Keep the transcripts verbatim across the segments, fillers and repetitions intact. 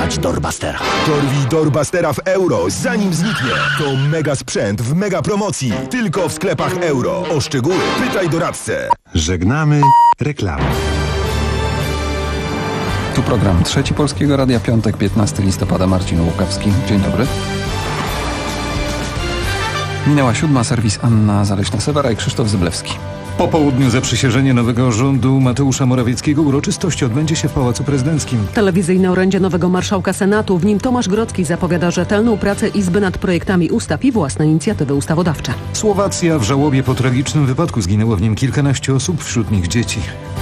dorwać Doorbustera. Dorwij Doorbustera w euro, zanim zniknie. To mega sprzęt w mega promocji. Tylko w sklepach euro. O szczegóły pytaj doradcę. Żegnamy reklamy. Tu program Trzeci Polskiego Radia, piątek, piętnastego listopada, Marcin Łukawski. Dzień dobry. Minęła siódma, serwis Anna Zaleśna-Sewera i Krzysztof Zyblewski. Po południu zaprzysiężenie nowego rządu Mateusza Morawieckiego. Uroczystość odbędzie się w Pałacu Prezydenckim. Telewizyjne orędzie nowego marszałka Senatu. W nim Tomasz Grodzki zapowiada rzetelną pracę Izby nad projektami ustaw i własne inicjatywy ustawodawcze. Słowacja w żałobie po tragicznym wypadku. Zginęło w nim kilkanaście osób, wśród nich dzieci.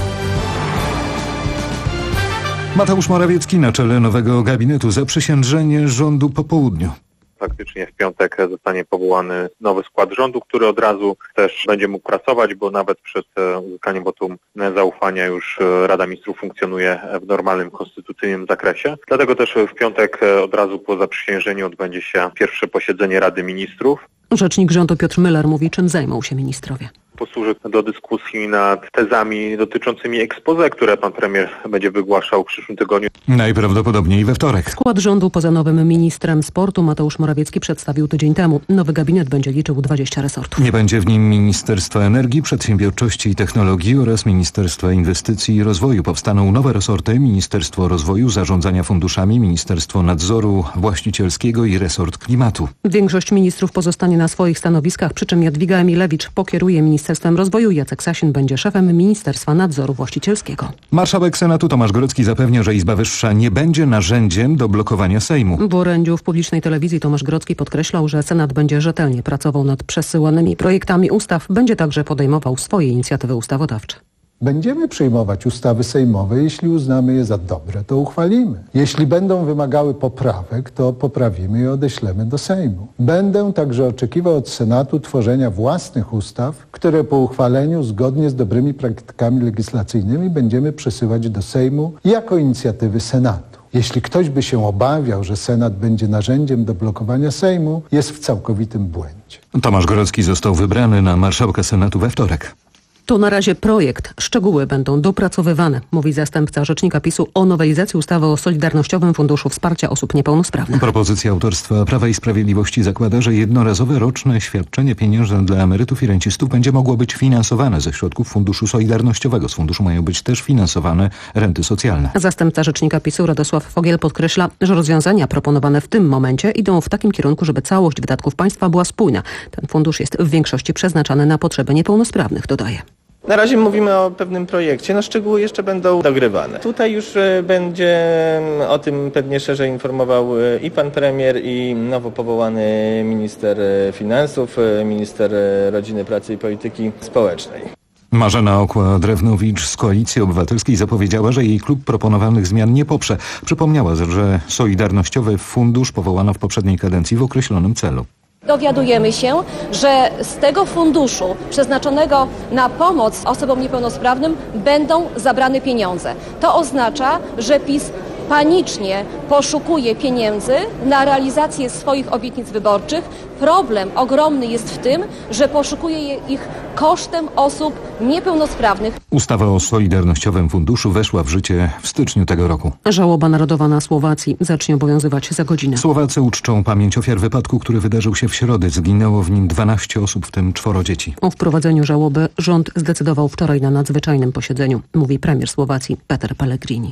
Mateusz Morawiecki na czele nowego gabinetu. Zaprzysiężenie rządu po południu. Faktycznie w piątek zostanie powołany nowy skład rządu, który od razu też będzie mógł pracować, bo nawet przed uzyskaniem wotum zaufania już Rada Ministrów funkcjonuje w normalnym, konstytucyjnym zakresie. Dlatego też w piątek od razu po zaprzysiężeniu odbędzie się pierwsze posiedzenie Rady Ministrów. Rzecznik rządu Piotr Müller mówi, czym zajmą się ministrowie. Posłuży do dyskusji nad tezami dotyczącymi exposé, które pan premier będzie wygłaszał w przyszłym tygodniu. Najprawdopodobniej we wtorek. Skład rządu poza nowym ministrem sportu Mateusz Morawiecki przedstawił tydzień temu. Nowy gabinet będzie liczył dwadzieścia resortów. Nie będzie w nim Ministerstwa Energii, Przedsiębiorczości i Technologii oraz Ministerstwa Inwestycji i Rozwoju. Powstaną nowe resorty: Ministerstwo Rozwoju, Zarządzania Funduszami, Ministerstwo Nadzoru Właścicielskiego i resort Klimatu. Większość ministrów pozostanie na swoich stanowiskach, przy czym Jadwiga Emilewicz pokieruje Ministerstwem Rozwoju, Jacek Sasin będzie szefem Ministerstwa Nadzoru Właścicielskiego. Marszałek Senatu Tomasz Grodzki zapewnia, że Izba Wyższa nie będzie narzędziem do blokowania Sejmu. W orędziu w publicznej telewizji Tomasz Grodzki podkreślał, że Senat będzie rzetelnie pracował nad przesyłanymi projektami ustaw, będzie także podejmował swoje inicjatywy ustawodawcze. Będziemy przyjmować ustawy sejmowe, jeśli uznamy je za dobre, to uchwalimy. Jeśli będą wymagały poprawek, to poprawimy i odeślemy do Sejmu. Będę także oczekiwał od Senatu tworzenia własnych ustaw, które po uchwaleniu zgodnie z dobrymi praktykami legislacyjnymi będziemy przesyłać do Sejmu jako inicjatywy Senatu. Jeśli ktoś by się obawiał, że Senat będzie narzędziem do blokowania Sejmu, jest w całkowitym błędzie. Tomasz Grodzki został wybrany na marszałka Senatu we wtorek. To na razie projekt. Szczegóły będą dopracowywane, mówi zastępca rzecznika PiSu o nowelizacji ustawy o Solidarnościowym Funduszu Wsparcia Osób Niepełnosprawnych. Propozycja autorstwa Prawa i Sprawiedliwości zakłada, że jednorazowe roczne świadczenie pieniężne dla emerytów i rencistów będzie mogło być finansowane ze środków Funduszu Solidarnościowego. Z funduszu mają być też finansowane renty socjalne. Zastępca rzecznika PiSu Radosław Fogiel podkreśla, że rozwiązania proponowane w tym momencie idą w takim kierunku, żeby całość wydatków państwa była spójna. Ten fundusz jest w większości przeznaczany na potrzeby niepełnosprawnych, dodaje. Na razie mówimy o pewnym projekcie, no szczegóły jeszcze będą dogrywane. Tutaj już będzie o tym pewnie szerzej informował i pan premier, i nowo powołany minister finansów, minister rodziny, pracy i polityki społecznej. Marzena Okła-Drewnowicz z Koalicji Obywatelskiej zapowiedziała, że jej klub proponowanych zmian nie poprze. Przypomniała, że Solidarnościowy Fundusz powołano w poprzedniej kadencji w określonym celu. Dowiadujemy się, że z tego funduszu przeznaczonego na pomoc osobom niepełnosprawnym będą zabrane pieniądze. To oznacza, że PiS panicznie poszukuje pieniędzy na realizację swoich obietnic wyborczych. Problem ogromny jest w tym, że poszukuje ich kosztem osób niepełnosprawnych. Ustawa o Solidarnościowym Funduszu weszła w życie w styczniu tego roku. Żałoba narodowa na Słowacji zacznie obowiązywać za godzinę. Słowacy uczczą pamięć ofiar wypadku, który wydarzył się w środę. Zginęło w nim dwanaście osób, w tym czworo dzieci. O wprowadzeniu żałoby rząd zdecydował wczoraj na nadzwyczajnym posiedzeniu, mówi premier Słowacji Peter Pellegrini.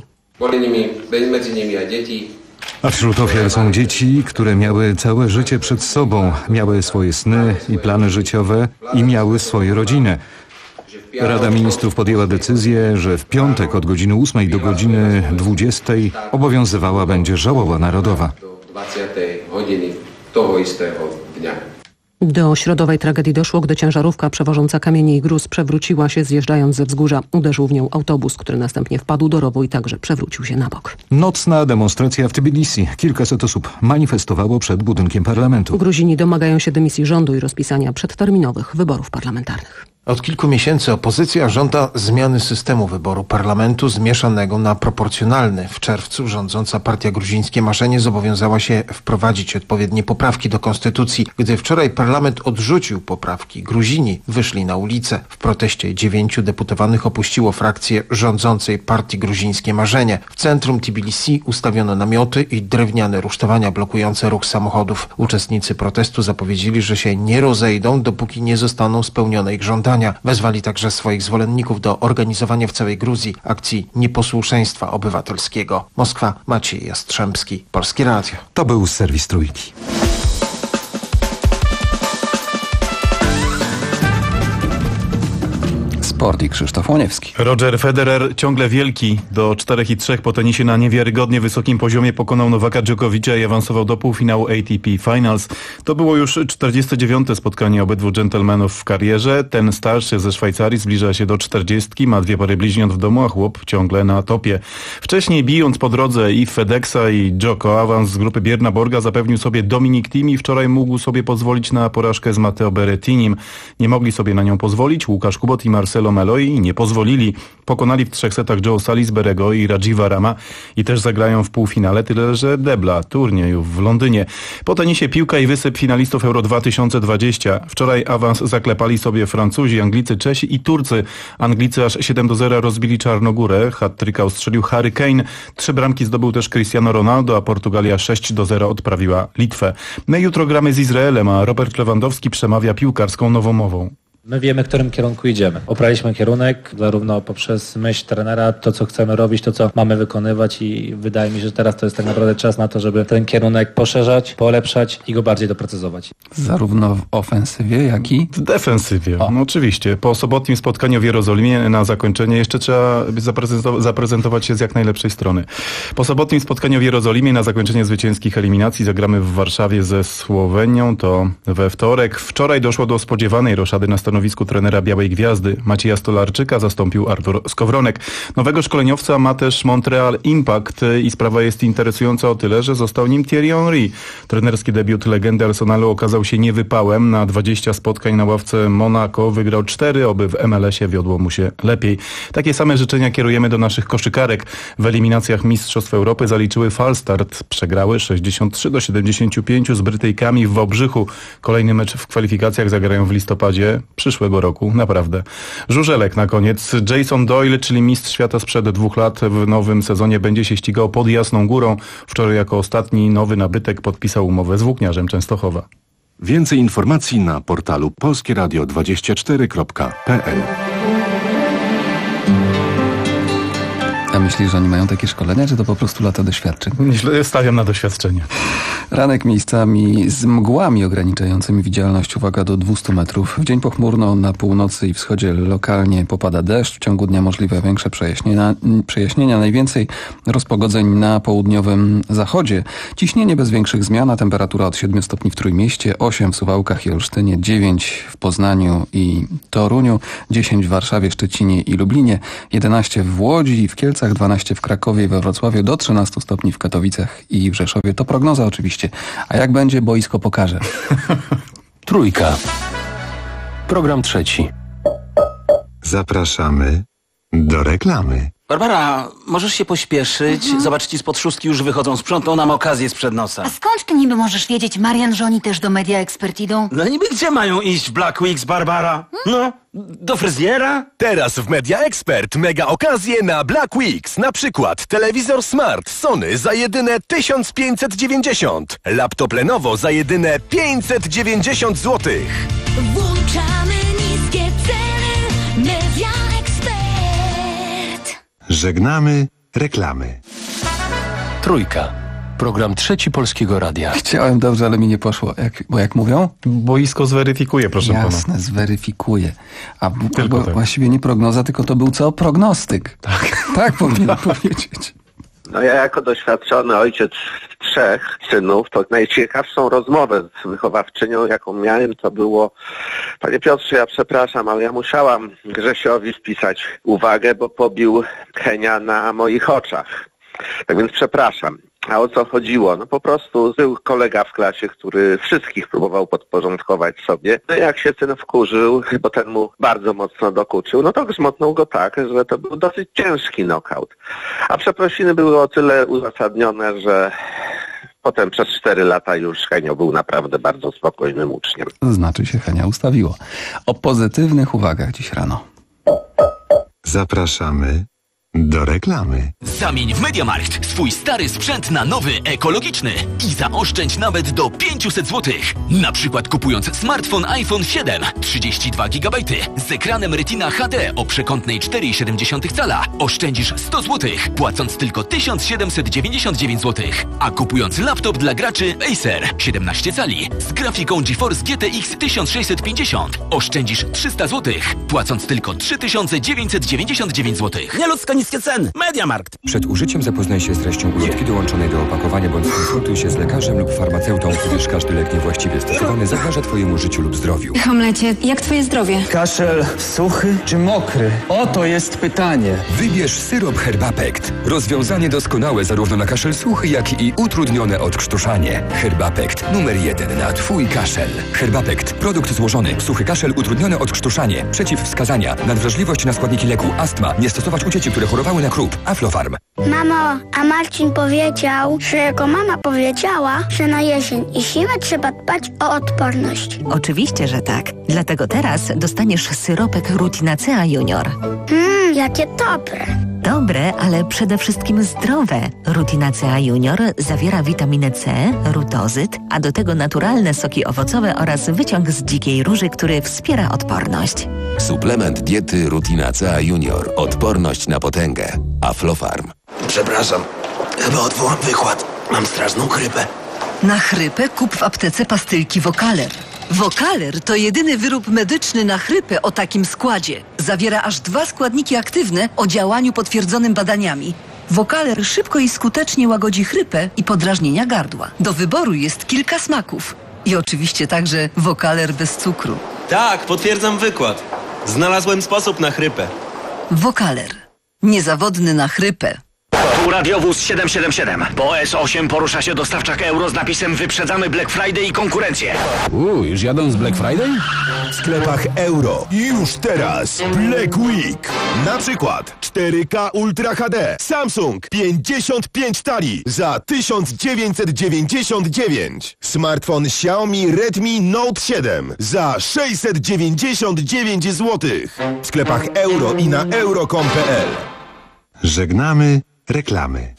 A wśród ofiar są dzieci, które miały całe życie przed sobą, miały swoje sny i plany życiowe i miały swoje rodziny. Rada Ministrów podjęła decyzję, że w piątek od godziny ósmej do godziny dwudziestej obowiązywała będzie żałoba narodowa. Do środowej tragedii doszło, gdy ciężarówka przewożąca kamienie i gruz przewróciła się, zjeżdżając ze wzgórza. Uderzył w nią autobus, który następnie wpadł do rowu i także przewrócił się na bok. Nocna demonstracja w Tbilisi. Kilkaset osób manifestowało przed budynkiem parlamentu. Gruzini domagają się dymisji rządu i rozpisania przedterminowych wyborów parlamentarnych. Od kilku miesięcy opozycja żąda zmiany systemu wyboru parlamentu zmieszanego na proporcjonalny. W czerwcu rządząca partia Gruzińskie Marzenie zobowiązała się wprowadzić odpowiednie poprawki do konstytucji. Gdy wczoraj parlament odrzucił poprawki, Gruzini wyszli na ulicę. W proteście dziewięciu deputowanych opuściło frakcję rządzącej partii Gruzińskie Marzenie. W centrum Tbilisi ustawiono namioty i drewniane rusztowania blokujące ruch samochodów. Uczestnicy protestu zapowiedzieli, że się nie rozejdą, dopóki nie zostaną spełnione ich żądania. Wezwali także swoich zwolenników do organizowania w całej Gruzji akcji nieposłuszeństwa obywatelskiego. Moskwa, Maciej Jastrzębski, Polskie Radio. To był serwis Trójki. Sport i Krzysztof Łoniewski. Roger Federer ciągle wielki. Do czterech i trzech po tenisie na niewiarygodnie wysokim poziomie pokonał Nowaka Dżokowicza i awansował do półfinału A T P Finals. To było już czterdzieste dziewiąte spotkanie obydwu dżentelmenów w karierze. Ten starszy ze Szwajcarii zbliża się do czterdziestki, ma dwie pary bliźniąt w domu, a chłop ciągle na topie. Wcześniej bijąc po drodze i Fedexa i Dżoko, awans z grupy Björna Borga zapewnił sobie Dominik Thiem i wczoraj mógł sobie pozwolić na porażkę z Matteo Berrettinim. Nie mogli sobie na nią pozwolić Łukasz Kubot i Marcelo Meloi nie pozwolili. Pokonali w trzech setach Joe Salisbury'ego i Rajiva Rama i też zagrają w półfinale, tyle że debla turniejów w Londynie. Po tenisie piłka i wysyp finalistów Euro dwa tysiące dwadzieścia. Wczoraj awans zaklepali sobie Francuzi, Anglicy, Czesi i Turcy. Anglicy aż siedem do zera rozbili Czarnogórę. Hat-tricka ustrzelił Harry Kane. Trzy bramki zdobył też Cristiano Ronaldo, a Portugalia sześć do zera odprawiła Litwę. My jutro gramy z Izraelem, a Robert Lewandowski przemawia piłkarską nowomową. My wiemy, w którym kierunku idziemy. Opraliśmy kierunek, zarówno poprzez myśl trenera, to co chcemy robić, to co mamy wykonywać i wydaje mi się, że teraz to jest tak naprawdę czas na to, żeby ten kierunek poszerzać, polepszać i go bardziej doprecyzować. Zarówno w ofensywie, jak i w defensywie. No oczywiście. Po sobotnim spotkaniu w Jerozolimie na zakończenie jeszcze trzeba zaprezentować, zaprezentować się z jak najlepszej strony. Po sobotnim spotkaniu w Jerozolimie na zakończenie zwycięskich eliminacji zagramy w Warszawie ze Słowenią, to we wtorek. Wczoraj doszło do spodziewanej roszady na stanowisku trenera Białej Gwiazdy. Macieja Stolarczyka zastąpił Artur Skowronek. Nowego szkoleniowca ma też Montreal Impact i sprawa jest interesująca o tyle, że został nim Thierry Henry. Trenerski debiut legendy Arsenalu okazał się niewypałem. Na dwadzieścia spotkań na ławce Monaco wygrał cztery, oby w M L S ie wiodło mu się lepiej. Takie same życzenia kierujemy do naszych koszykarek. W eliminacjach Mistrzostw Europy zaliczyły falstart. Przegrały sześćdziesiąt trzy do siedemdziesięciu pięciu z Brytyjkami w Wałbrzychu. Kolejny mecz w kwalifikacjach zagrają w listopadzie przyszłego roku, naprawdę. Żużelek na koniec. Jason Doyle, czyli mistrz świata sprzed dwóch lat, w nowym sezonie będzie się ścigał pod Jasną Górą. Wczoraj jako ostatni nowy nabytek podpisał umowę z Włókniarzem Częstochowa. Więcej informacji na portalu polskie radio dwadzieścia cztery kropka p l. A myślisz, że oni mają takie szkolenia, czy to po prostu lata doświadczeń? Myślę, stawiam na doświadczenie. Ranek miejscami z mgłami ograniczającymi widzialność, uwaga, do dwustu metrów. W dzień pochmurno na północy i wschodzie lokalnie popada deszcz. W ciągu dnia możliwe większe przejaśnienia. przejaśnienia. Najwięcej rozpogodzeń na południowym zachodzie. Ciśnienie bez większych zmian, a temperatura od siedmiu stopni w Trójmieście, osiem w Suwałkach i Olsztynie, dziewięć w Poznaniu i Toruniu, dziesięć w Warszawie, Szczecinie i Lublinie, jedenaście w Łodzi i w Kielcach, dwanaście w Krakowie i we Wrocławiu, do trzynastu stopni w Katowicach i w Rzeszowie. To prognoza oczywiście. A jak będzie, boisko pokaże. Trójka. Program trzeci. Zapraszamy do reklamy. Barbara, możesz się pośpieszyć? Mhm. Zobacz, ci spod szóstki już wychodzą. Sprzątną nam okazję sprzed nosa. A skąd ty niby możesz wiedzieć, Marian, że oni też do Media Expert idą? No niby gdzie mają iść w Black Weeks, Barbara? No, do fryzjera? Teraz w Media Expert mega okazje na Black Weeks. Na przykład telewizor Smart Sony za jedyne tysiąc pięćset dziewięćdziesiąt. Laptop Lenovo za jedyne pięćset dziewięćdziesiąt złotych. Włączamy niskie ceny. Media Expert. Żegnamy reklamy. Trójka. Program trzeci Polskiego Radia. Chciałem dobrze, ale mi nie poszło. Jak, bo jak mówią? Boisko zweryfikuje, proszę Jasne, pana. Jasne, zweryfikuje. A tylko bo, tak. Właściwie nie prognoza, tylko to był co? Prognostyk. Tak, tak powinien powiedzieć. No ja jako doświadczony ojciec trzech synów, to najciekawszą rozmowę z wychowawczynią, jaką miałem, to było: panie Piotrze, ja przepraszam, ale ja musiałam Grzesiowi wpisać uwagę, bo pobił Henia na moich oczach. Tak więc przepraszam. A o co chodziło? No po prostu był kolega w klasie, który wszystkich próbował podporządkować sobie. No jak się ten wkurzył, bo ten mu bardzo mocno dokuczył, no to grzmotnął go tak, że to był dosyć ciężki knockout. A przeprosiny były o tyle uzasadnione, że potem przez cztery lata już Henio był naprawdę bardzo spokojnym uczniem. Znaczy się Henia ustawiło. O pozytywnych uwagach dziś rano. Zapraszamy do reklamy. Zamień w MediaMarkt swój stary sprzęt na nowy, ekologiczny i zaoszczędź nawet do pięćset złotych. Na przykład kupując smartfon iPhone siedem, trzydzieści dwa gigabajty z ekranem Retina H D o przekątnej cztery i siedem cala oszczędzisz sto złotych, płacąc tylko tysiąc siedemset dziewięćdziesiąt dziewięć złotych. A kupując laptop dla graczy Acer siedemnaście cali z grafiką GeForce G T X tysiąc sześćset pięćdziesiąt oszczędzisz trzysta złotych, płacąc tylko trzy tysiące dziewięćset dziewięćdziesiąt dziewięć złotych. Nieludzko niskie ceny. MediaMarkt. Przed użyciem zapoznaj się z treścią ulotki dołączonej do opakowania bądź skonsultuj się z lekarzem lub farmaceutą, gdyż każdy lek niewłaściwie stosowany zagraża Twojemu życiu lub zdrowiu. Hamlecie, jak Twoje zdrowie? Kaszel suchy czy mokry? Oto jest pytanie. Wybierz syrop Herbapekt. Rozwiązanie doskonałe zarówno na kaszel suchy, jak i utrudnione odkrztuszanie. Herbapekt numer jeden na Twój kaszel. Herbapekt. Produkt złożony. Suchy kaszel, utrudnione odkrztuszanie. Przeciwwskazania. Nadwrażliwość na składniki leku. Astma. Nie stosować u dzieci, które chorowały na krób. Aflofarm. Mamo, a Marcin powiedział, że jego mama powiedziała, że na jesień i zimę trzeba dbać o odporność. Oczywiście, że tak. Dlatego teraz dostaniesz syropek Rutinacea Junior. Mmm, jakie dobre. Dobre, ale przede wszystkim zdrowe. Rutinacea Junior zawiera witaminę C, rutozyt, a do tego naturalne soki owocowe oraz wyciąg z dzikiej róży, który wspiera odporność. Suplement diety Rutinacea Junior. Odporność na potęgę. Aflofarm. Przepraszam, chyba odwołam wykład. Mam straszną chrypę. Na chrypę kup w aptece pastylki Wokaler. Wokaler to jedyny wyrób medyczny na chrypę o takim składzie. Zawiera aż dwa składniki aktywne o działaniu potwierdzonym badaniami. Wokaler szybko i skutecznie łagodzi chrypę i podrażnienia gardła. Do wyboru jest kilka smaków. I oczywiście także Wokaler bez cukru. Tak, potwierdzam wykład. Znalazłem sposób na chrypę. Wokaler. Niezawodny na chrypę. Tu radiowóz siedem siedem siedem. Po S osiem porusza się dostawczak euro z napisem wyprzedzamy Black Friday i konkurencję. Uuu, już jadą z Black Friday? W sklepach euro. Już teraz Black Week. Na przykład cztery K Ultra H D Samsung pięćdziesiąt pięć tali za tysiąc dziewięćset dziewięćdziesiąt dziewięć. Smartfon Xiaomi Redmi Note siedem za sześćset dziewięćdziesiąt dziewięć złotych. W sklepach euro i na euro kropka com kropka p l. Żegnamy reklamy.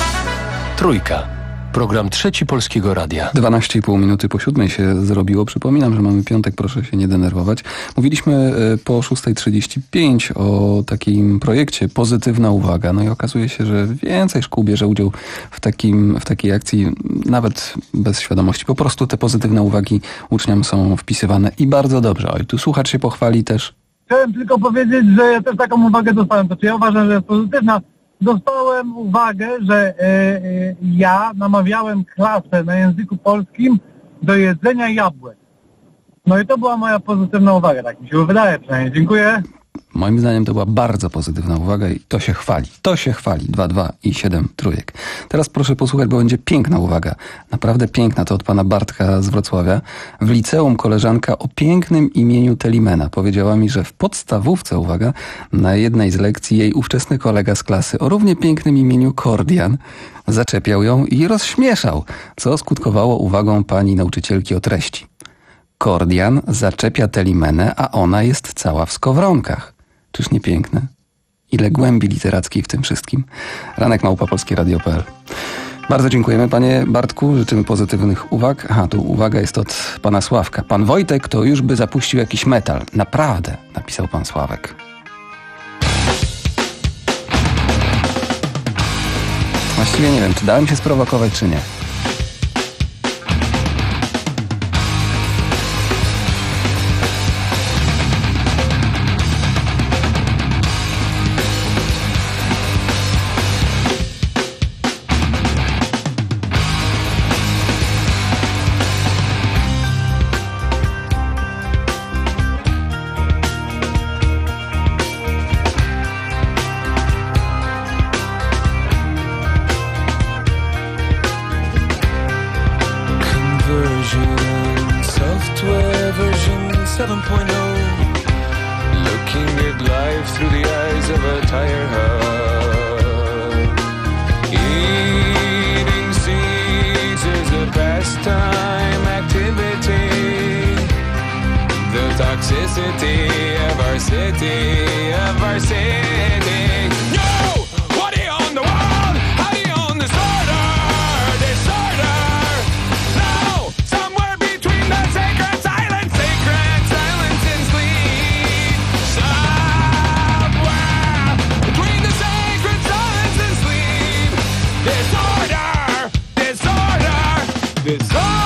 Trójka. Program Trzeci Polskiego Radia. dwanaście i pół minuty po siódmej się zrobiło. Przypominam, że mamy piątek, proszę się nie denerwować. Mówiliśmy po szósta trzydzieści pięć o takim projekcie Pozytywna Uwaga. No i okazuje się, że więcej szkół bierze udział w, takim, w takiej akcji, nawet bez świadomości. Po prostu te pozytywne uwagi uczniom są wpisywane i bardzo dobrze. Oj, tu słuchacz się pochwali też. Chciałem tylko powiedzieć, że ja też taką uwagę dostałem. To czy ja uważam, że jest pozytywna? Dostałem uwagę, że e, e, ja namawiałem klasę na języku polskim do jedzenia jabłek. No i to była moja pozytywna uwaga, tak mi się wydaje przynajmniej. Dziękuję. Moim zdaniem to była bardzo pozytywna uwaga i to się chwali. To się chwali. dwa, dwa i siedem trójek. Teraz proszę posłuchać, bo będzie piękna uwaga. Naprawdę piękna. To od pana Bartka z Wrocławia. W liceum koleżanka o pięknym imieniu Telimena powiedziała mi, że w podstawówce, uwaga, na jednej z lekcji jej ówczesny kolega z klasy o równie pięknym imieniu Kordian zaczepiał ją i rozśmieszał, co skutkowało uwagą pani nauczycielki o treści. Kordian zaczepia Telimenę, a ona jest cała w skowronkach. Czyż nie piękne? Ile głębi literackiej w tym wszystkim. Ranek małpa polskie radio kropka p l. Bardzo dziękujemy panie Bartku, życzymy pozytywnych uwag. Aha, tu uwaga jest od pana Sławka. Pan Wojtek to już by zapuścił jakiś metal. Naprawdę, napisał pan Sławek. Właściwie nie wiem, czy dałem się sprowokować, czy nie. vision, software version seven point oh. Looking at life through the eyes of a tire hub. Eating seeds is a pastime activity. The toxicity of our city, of our city. Yo! What do you own the world? How do you own disorder? Disorder! No! Somewhere between the sacred silence, sacred silence and sleep. Somewhere between the sacred silence and sleep. Disorder! Disorder! Disorder!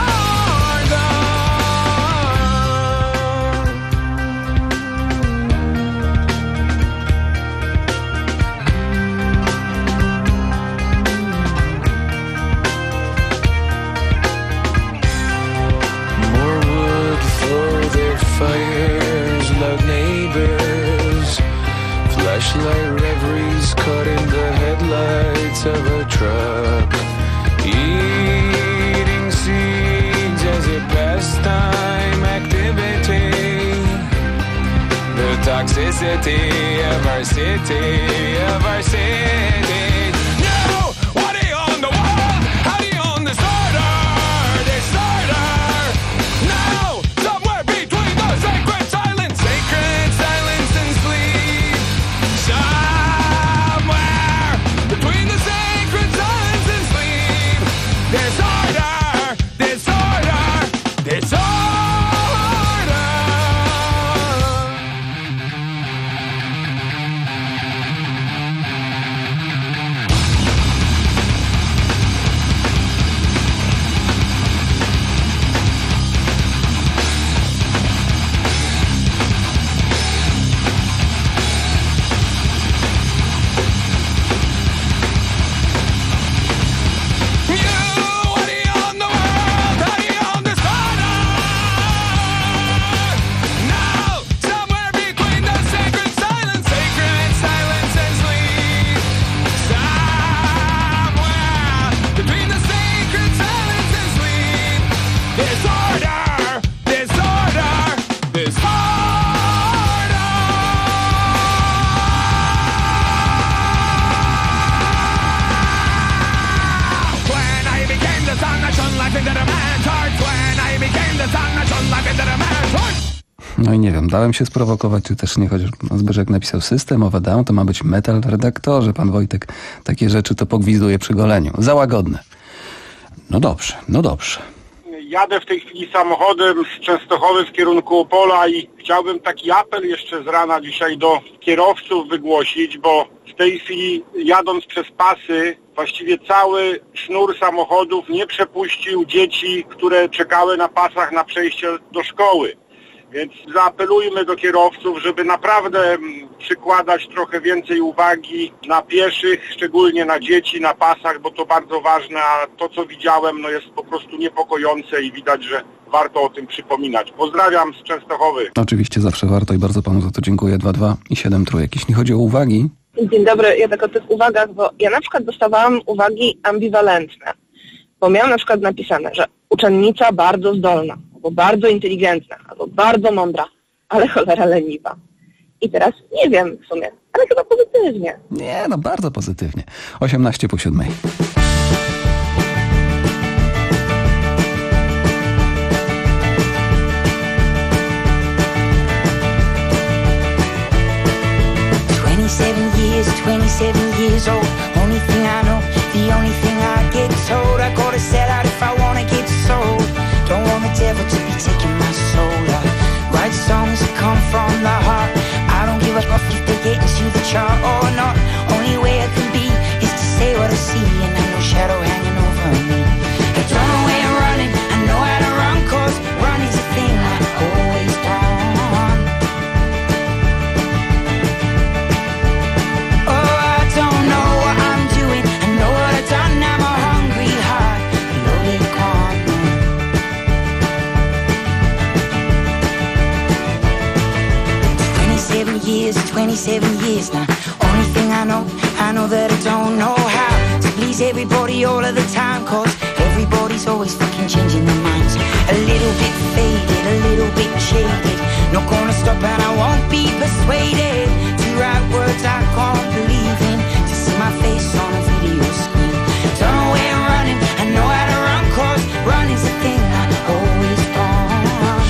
Fires, loud neighbors, flashlight reveries caught in the headlights of a truck. Eating seeds as a pastime activity. The toxicity of our city, of our city. No! What do you own the world? How do you own disorder? Disorder! No! Sacred silence, sacred silence and sleep. Somewhere between the sacred silence and sleep. Disorder, disorder, disorder. No i nie wiem, dałem się sprowokować, czy też nie, chociaż Zbyszek napisał System of a Down, to ma być metal. Redaktorze, pan Wojtek takie rzeczy to pogwizduje przy goleniu. Za łagodne. No dobrze, no dobrze. Jadę w tej chwili samochodem z Częstochowy w kierunku Opola i chciałbym taki apel jeszcze z rana dzisiaj do kierowców wygłosić, bo w tej chwili jadąc przez pasy właściwie cały sznur samochodów nie przepuścił dzieci, które czekały na pasach na przejście do szkoły. Więc zaapelujmy do kierowców, żeby naprawdę przykładać trochę więcej uwagi na pieszych, szczególnie na dzieci, na pasach, bo to bardzo ważne, a to co widziałem no jest po prostu niepokojące i widać, że warto o tym przypominać. Pozdrawiam z Częstochowy. Oczywiście zawsze warto i bardzo panu za to dziękuję. dwa dwa i siedem trójek. Jeśli chodzi o uwagi... Dzień dobry, ja tak o tych uwagach, bo ja na przykład dostawałam uwagi ambiwalentne, bo miałam na przykład napisane, że uczennica bardzo zdolna, albo bardzo inteligentna, albo bardzo mądra, ale cholera leniwa. I teraz nie wiem w sumie, ale chyba pozytywnie. Nie, no bardzo pozytywnie. osiemnaście po siódmej. twenty-seven years, twenty-seven years old. Only thing I know, the only thing I get told, I gotta sell out if I wanna get sold. Don't want the devil to be taking my soul. I write songs that come from the heart. I don't give a fuck if they get into the chart or not. Only way I can be is to say what I see, and I know shadow hanging over me. I don't know where I'm running, I know how to run, cause run is a thing I always done. twenty-seven years now. Only thing I know, I know that I don't know how to please everybody all of the time, cause everybody's always fucking changing their minds. and I won't be persuaded to write words I can't believe in, to see my face on a video screen. Don't know where I'm running, I know how to run, cause running's the thing I always done.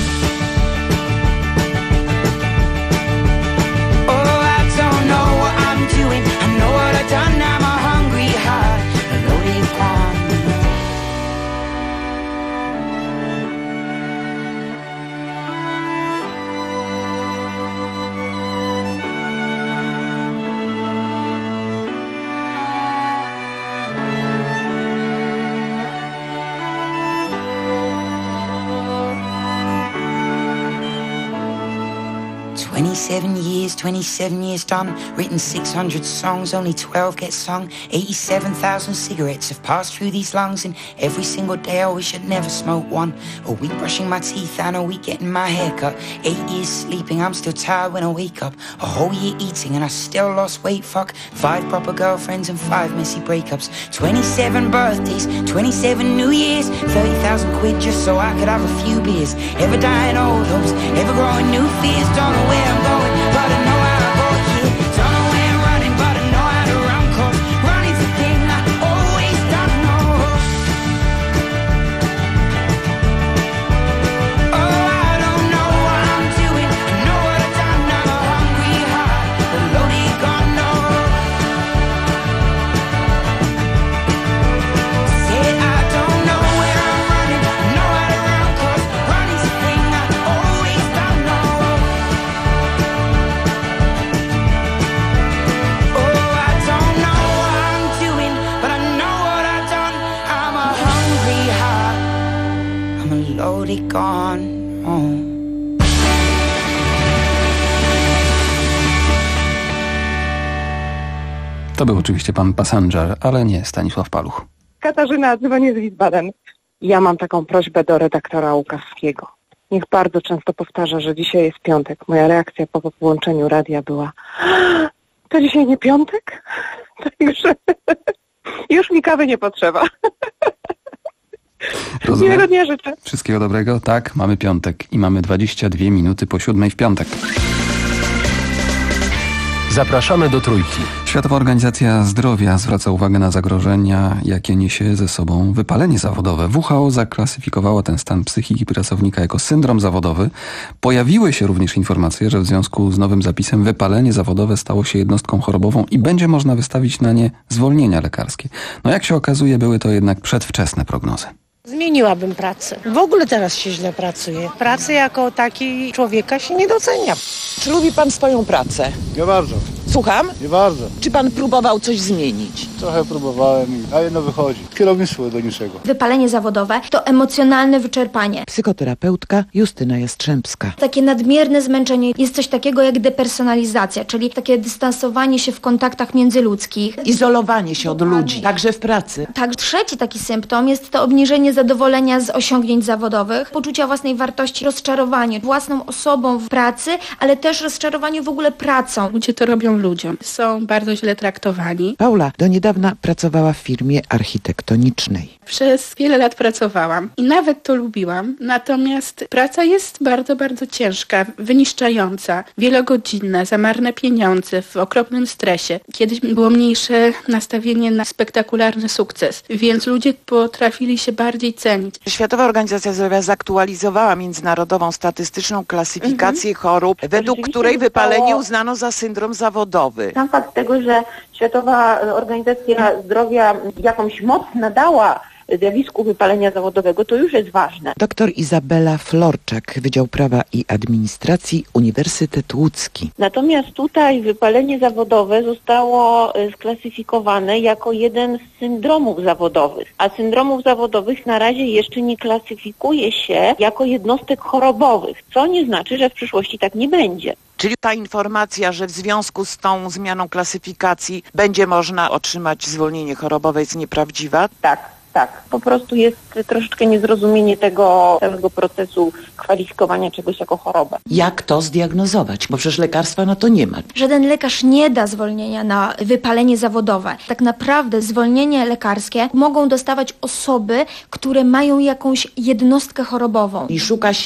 Oh, I don't know what I'm doing, I know what I've done, I'm a hungry heart, a loaded gun. twenty-seven years, twenty-seven years done. Written six hundred songs, only twelve get sung. eighty-seven thousand cigarettes have passed through these lungs, and every single day I wish I'd never smoked one. A week brushing my teeth and a week getting my hair cut. Eight years sleeping, I'm still tired when I wake up. A whole year eating and I still lost weight, fuck. Five proper girlfriends and five messy breakups. twenty-seven birthdays, twenty-seven New Years. thirty thousand quid just so I could have a few beers. Ever dying old hopes, ever growing new fears. Don't know where I'm going, but I know how I got here. Don't know where I'm running, but I know how to run, cause running's the thing I always done. Oh, I don't know what I'm doing, I know what I've done. I'm a hungry heart, a loaded gun, no. Say I don't know where I'm running, I know how to run, cause running's the thing I always done, no. Loaded gun, oh. To był oczywiście pan Passenger, ale nie Stanisław Paluch. Katarzyna, dzwonię z Wiesbaden. Ja mam taką prośbę do redaktora Łukawskiego. Niech bardzo często powtarza, że dzisiaj jest piątek. Moja reakcja po włączeniu radia była: to dzisiaj nie piątek? Także już mi kawy nie potrzeba. Miłego dnia życzę. Wszystkiego dobrego. Tak, mamy piątek i mamy dwadzieścia dwie minuty po siódmej w piątek. Zapraszamy do Trójki. Światowa Organizacja Zdrowia zwraca uwagę na zagrożenia, jakie niesie ze sobą wypalenie zawodowe. W H O zaklasyfikowała ten stan psychiki pracownika jako syndrom zawodowy. Pojawiły się również informacje, że w związku z nowym zapisem wypalenie zawodowe stało się jednostką chorobową i będzie można wystawić na nie zwolnienia lekarskie. No jak się okazuje, były to jednak przedwczesne prognozy. Zmieniłabym pracę. W ogóle teraz się źle pracuje. Pracy jako takiej człowieka się nie docenia. Czy lubi pan swoją pracę? Nie bardzo. Słucham? Nie bardzo. Czy pan próbował coś zmienić? Trochę próbowałem, a jedno wychodzi. Kierownictwo do niczego. Wypalenie zawodowe to emocjonalne wyczerpanie. Psychoterapeutka Justyna Jastrzębska. Takie nadmierne zmęczenie jest coś takiego jak depersonalizacja, czyli takie dystansowanie się w kontaktach międzyludzkich. Izolowanie się od ludzi, także w pracy. Tak, trzeci taki symptom jest to obniżenie zadowolenia z osiągnięć zawodowych, poczucia własnej wartości, rozczarowanie własną osobą w pracy, ale też rozczarowanie w ogóle pracą. Ludzie to robią ludziom. Są bardzo źle traktowani. Paula do niedawna pracowała w firmie architektonicznej. Przez wiele lat pracowałam i nawet to lubiłam, natomiast praca jest bardzo, bardzo ciężka, wyniszczająca, wielogodzinna, za marne pieniądze, w okropnym stresie. Kiedyś było mniejsze nastawienie na spektakularny sukces, więc ludzie potrafili się bardziej cenić. Światowa Organizacja Zdrowia zaktualizowała międzynarodową statystyczną klasyfikację mhm. chorób, według której wypalenie uznano za syndrom zawodowy. Sam fakt tego, że Światowa Organizacja Zdrowia jakąś moc nadała zjawisku wypalenia zawodowego, to już jest ważne. Doktor Izabela Florczak, Wydział Prawa i Administracji, Uniwersytet Łódzki. Natomiast tutaj wypalenie zawodowe zostało sklasyfikowane jako jeden z syndromów zawodowych, a syndromów zawodowych na razie jeszcze nie klasyfikuje się jako jednostek chorobowych, co nie znaczy, że w przyszłości tak nie będzie. Czyli ta informacja, że w związku z tą zmianą klasyfikacji będzie można otrzymać zwolnienie chorobowe, jest nieprawdziwa? Tak. Tak, po prostu jest troszeczkę niezrozumienie tego całego procesu kwalifikowania czegoś jako chorobę. Jak to zdiagnozować? Bo przecież lekarstwa na to nie ma. Żaden lekarz nie da zwolnienia na wypalenie zawodowe. Tak naprawdę zwolnienie lekarskie mogą dostawać osoby, które mają jakąś jednostkę chorobową. I szuka się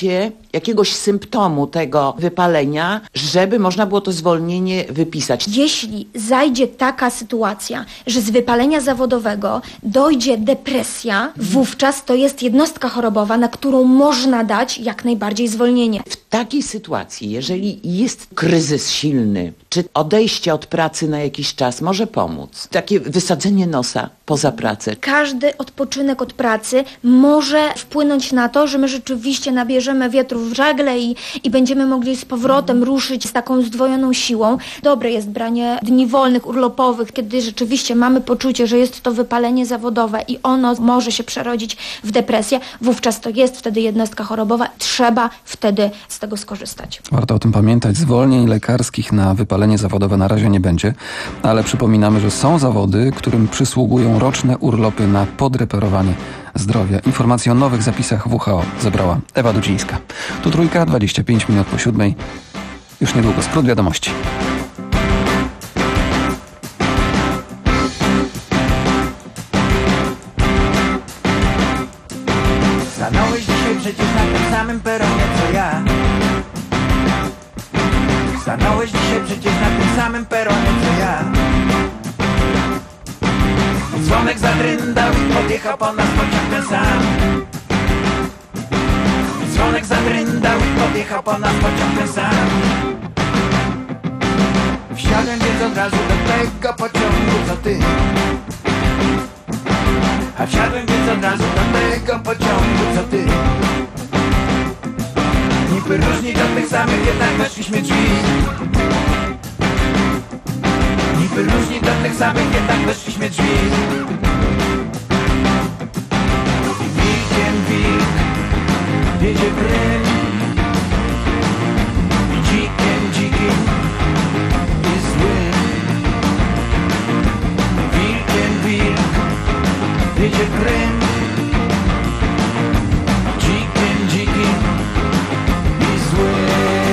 jakiegoś symptomu tego wypalenia, żeby można było to zwolnienie wypisać. Jeśli zajdzie taka sytuacja, że z wypalenia zawodowego dojdzie depresja, wówczas to jest jednostka chorobowa, na którą można dać jak najbardziej zwolnienie. W takiej sytuacji, jeżeli jest kryzys silny, czy odejście od pracy na jakiś czas może pomóc? Takie wysadzenie nosa poza pracę. Każdy odpoczynek od pracy może wpłynąć na to, że my rzeczywiście nabierzemy wiatru w żagle i, i będziemy mogli z powrotem ruszyć z taką zdwojoną siłą. Dobre jest branie dni wolnych, urlopowych, kiedy rzeczywiście mamy poczucie, że jest to wypalenie zawodowe i ono może się przerodzić w depresję. Wówczas to jest wtedy jednostka chorobowa. Trzeba wtedy z tego skorzystać. Warto o tym pamiętać. Zwolnień lekarskich na wypalenie zawodowe na razie nie będzie, ale przypominamy, że są zawody, którym przysługują roczne urlopy na podreperowanie zdrowia. Informacje o nowych zapisach W H O zebrała Ewa Dudzińska. Tu Trójka, dwadzieścia pięć minut po siódmej. Już niedługo skrót wiadomości. Stanąłeś dzisiaj przecież na tym samym peronie co ja. Stanąłeś dzisiaj przecież na tym samym peronie co ja. Dzwonek zadryndał i podjechał po nas pociąg ten sam. Dzwonek zadryndał i podjechał po nas pociąg ten sam. Wsiadłem więc od razu do tego pociągu co ty. A wsiadłem więc od razu do tego pociągu co ty. Niby różni do tych samych, jednak weszliśmy drzwi. Niby różni do tych samych, jednak weszliśmy drzwi. I wilkiem wilk wiedzie prym. I dzikiem dzikim i złym. I wilkiem wilk wiedzie prym. Dzikiem dzikim i złym.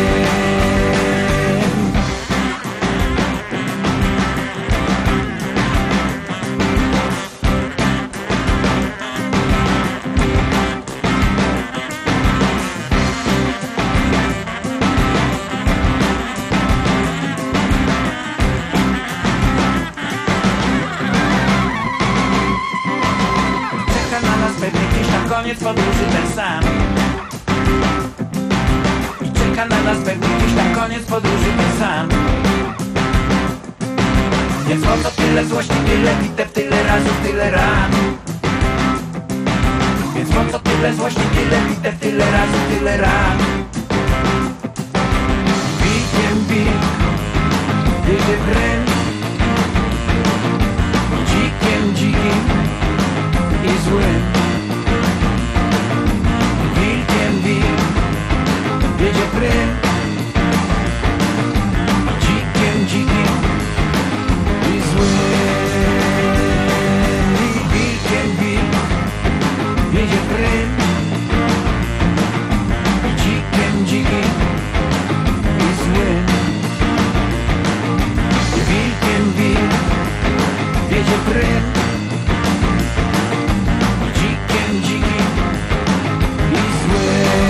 Koniec podróży ten sam. I czeka na nas pewnie gdzieś tam koniec podróży ten sam. Więc po co tyle złości, tyle bitew, tyle razy, tyle ran. Więc po co tyle złości, tyle bitew, tyle razy, tyle ran. Wilkiem wilk wiedzie bryn. Dzikiem dzikim i złym. Wiedzie prym. Dzikiem, dzikim i złym. I wilkiem wilk wiedzie prym. Dzikiem, dzikim i złym. I wilkiem wilk wiedzie prym. Dzikiem, dzikim i złym.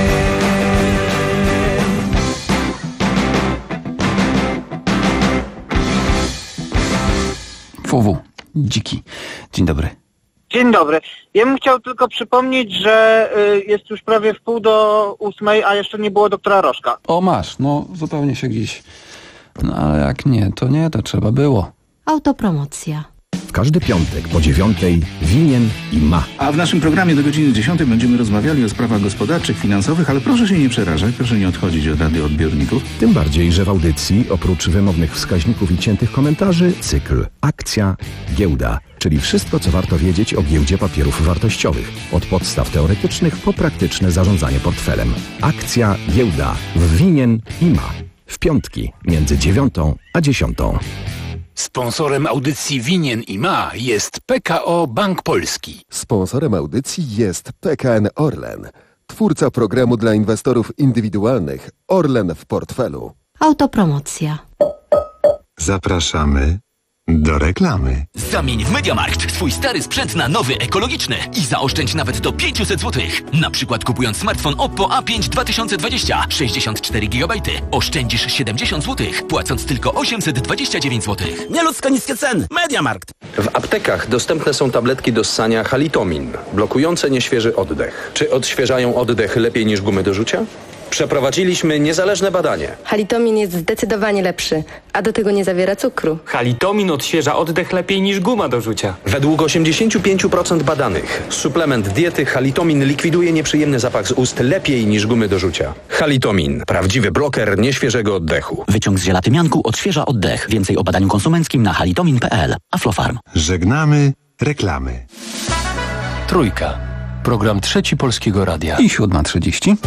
W W. Dziki. Dzień dobry. Dzień dobry. Ja bym chciał tylko przypomnieć, że y, jest już prawie w pół do ósmej, a jeszcze nie było doktora Rożka. O, masz. No, zupełnie się gdzieś... No, ale jak nie, to nie, to trzeba było. Autopromocja. W każdy piątek po dziewiątej winien i ma. A w naszym programie do godziny dziesiątej będziemy rozmawiali o sprawach gospodarczych, finansowych, ale proszę się nie przerażać, proszę nie odchodzić od radioodbiorników. Tym bardziej, że w audycji, oprócz wymownych wskaźników i ciętych komentarzy, cykl Akcja, Giełda, czyli wszystko, co warto wiedzieć o giełdzie papierów wartościowych. Od podstaw teoretycznych po praktyczne zarządzanie portfelem. Akcja, Giełda w winien i ma. W piątki między dziewiątą a dziesiątą. Sponsorem audycji Winien i Ma jest P K O Bank Polski. Sponsorem audycji jest P K N Orlen, twórca programu dla inwestorów indywidualnych Orlen w portfelu. Autopromocja. Zapraszamy Do reklamy. Zamień w MediaMarkt swój stary sprzęt na nowy, ekologiczny i zaoszczędź nawet do pięćset złotych. Na przykład kupując smartfon Oppo A pięć dwa tysiące dwadzieścia, sześćdziesiąt cztery gigabajty, oszczędzisz siedemdziesiąt złotych, płacąc tylko osiemset dwadzieścia dziewięć złotych. Nieludzko niskie ceny. MediaMarkt. W aptekach dostępne są tabletki do ssania Halitomin, blokujące nieświeży oddech. Czy odświeżają oddech lepiej niż gumy do rzucia? Przeprowadziliśmy niezależne badanie. Halitomin jest zdecydowanie lepszy, a do tego nie zawiera cukru. Halitomin odświeża oddech lepiej niż guma do rzucia. Według osiemdziesiąt pięć procent badanych suplement diety Halitomin likwiduje nieprzyjemny zapach z ust lepiej niż gumy do rzucia. Halitomin. Prawdziwy bloker nieświeżego oddechu. Wyciąg z ziela tymianku odświeża oddech. Więcej o badaniu konsumenckim na halitomin kropka p l. Aflofarm. Żegnamy reklamy. Trójka. Program Trzeci Polskiego Radia. I siódma trzydzieści.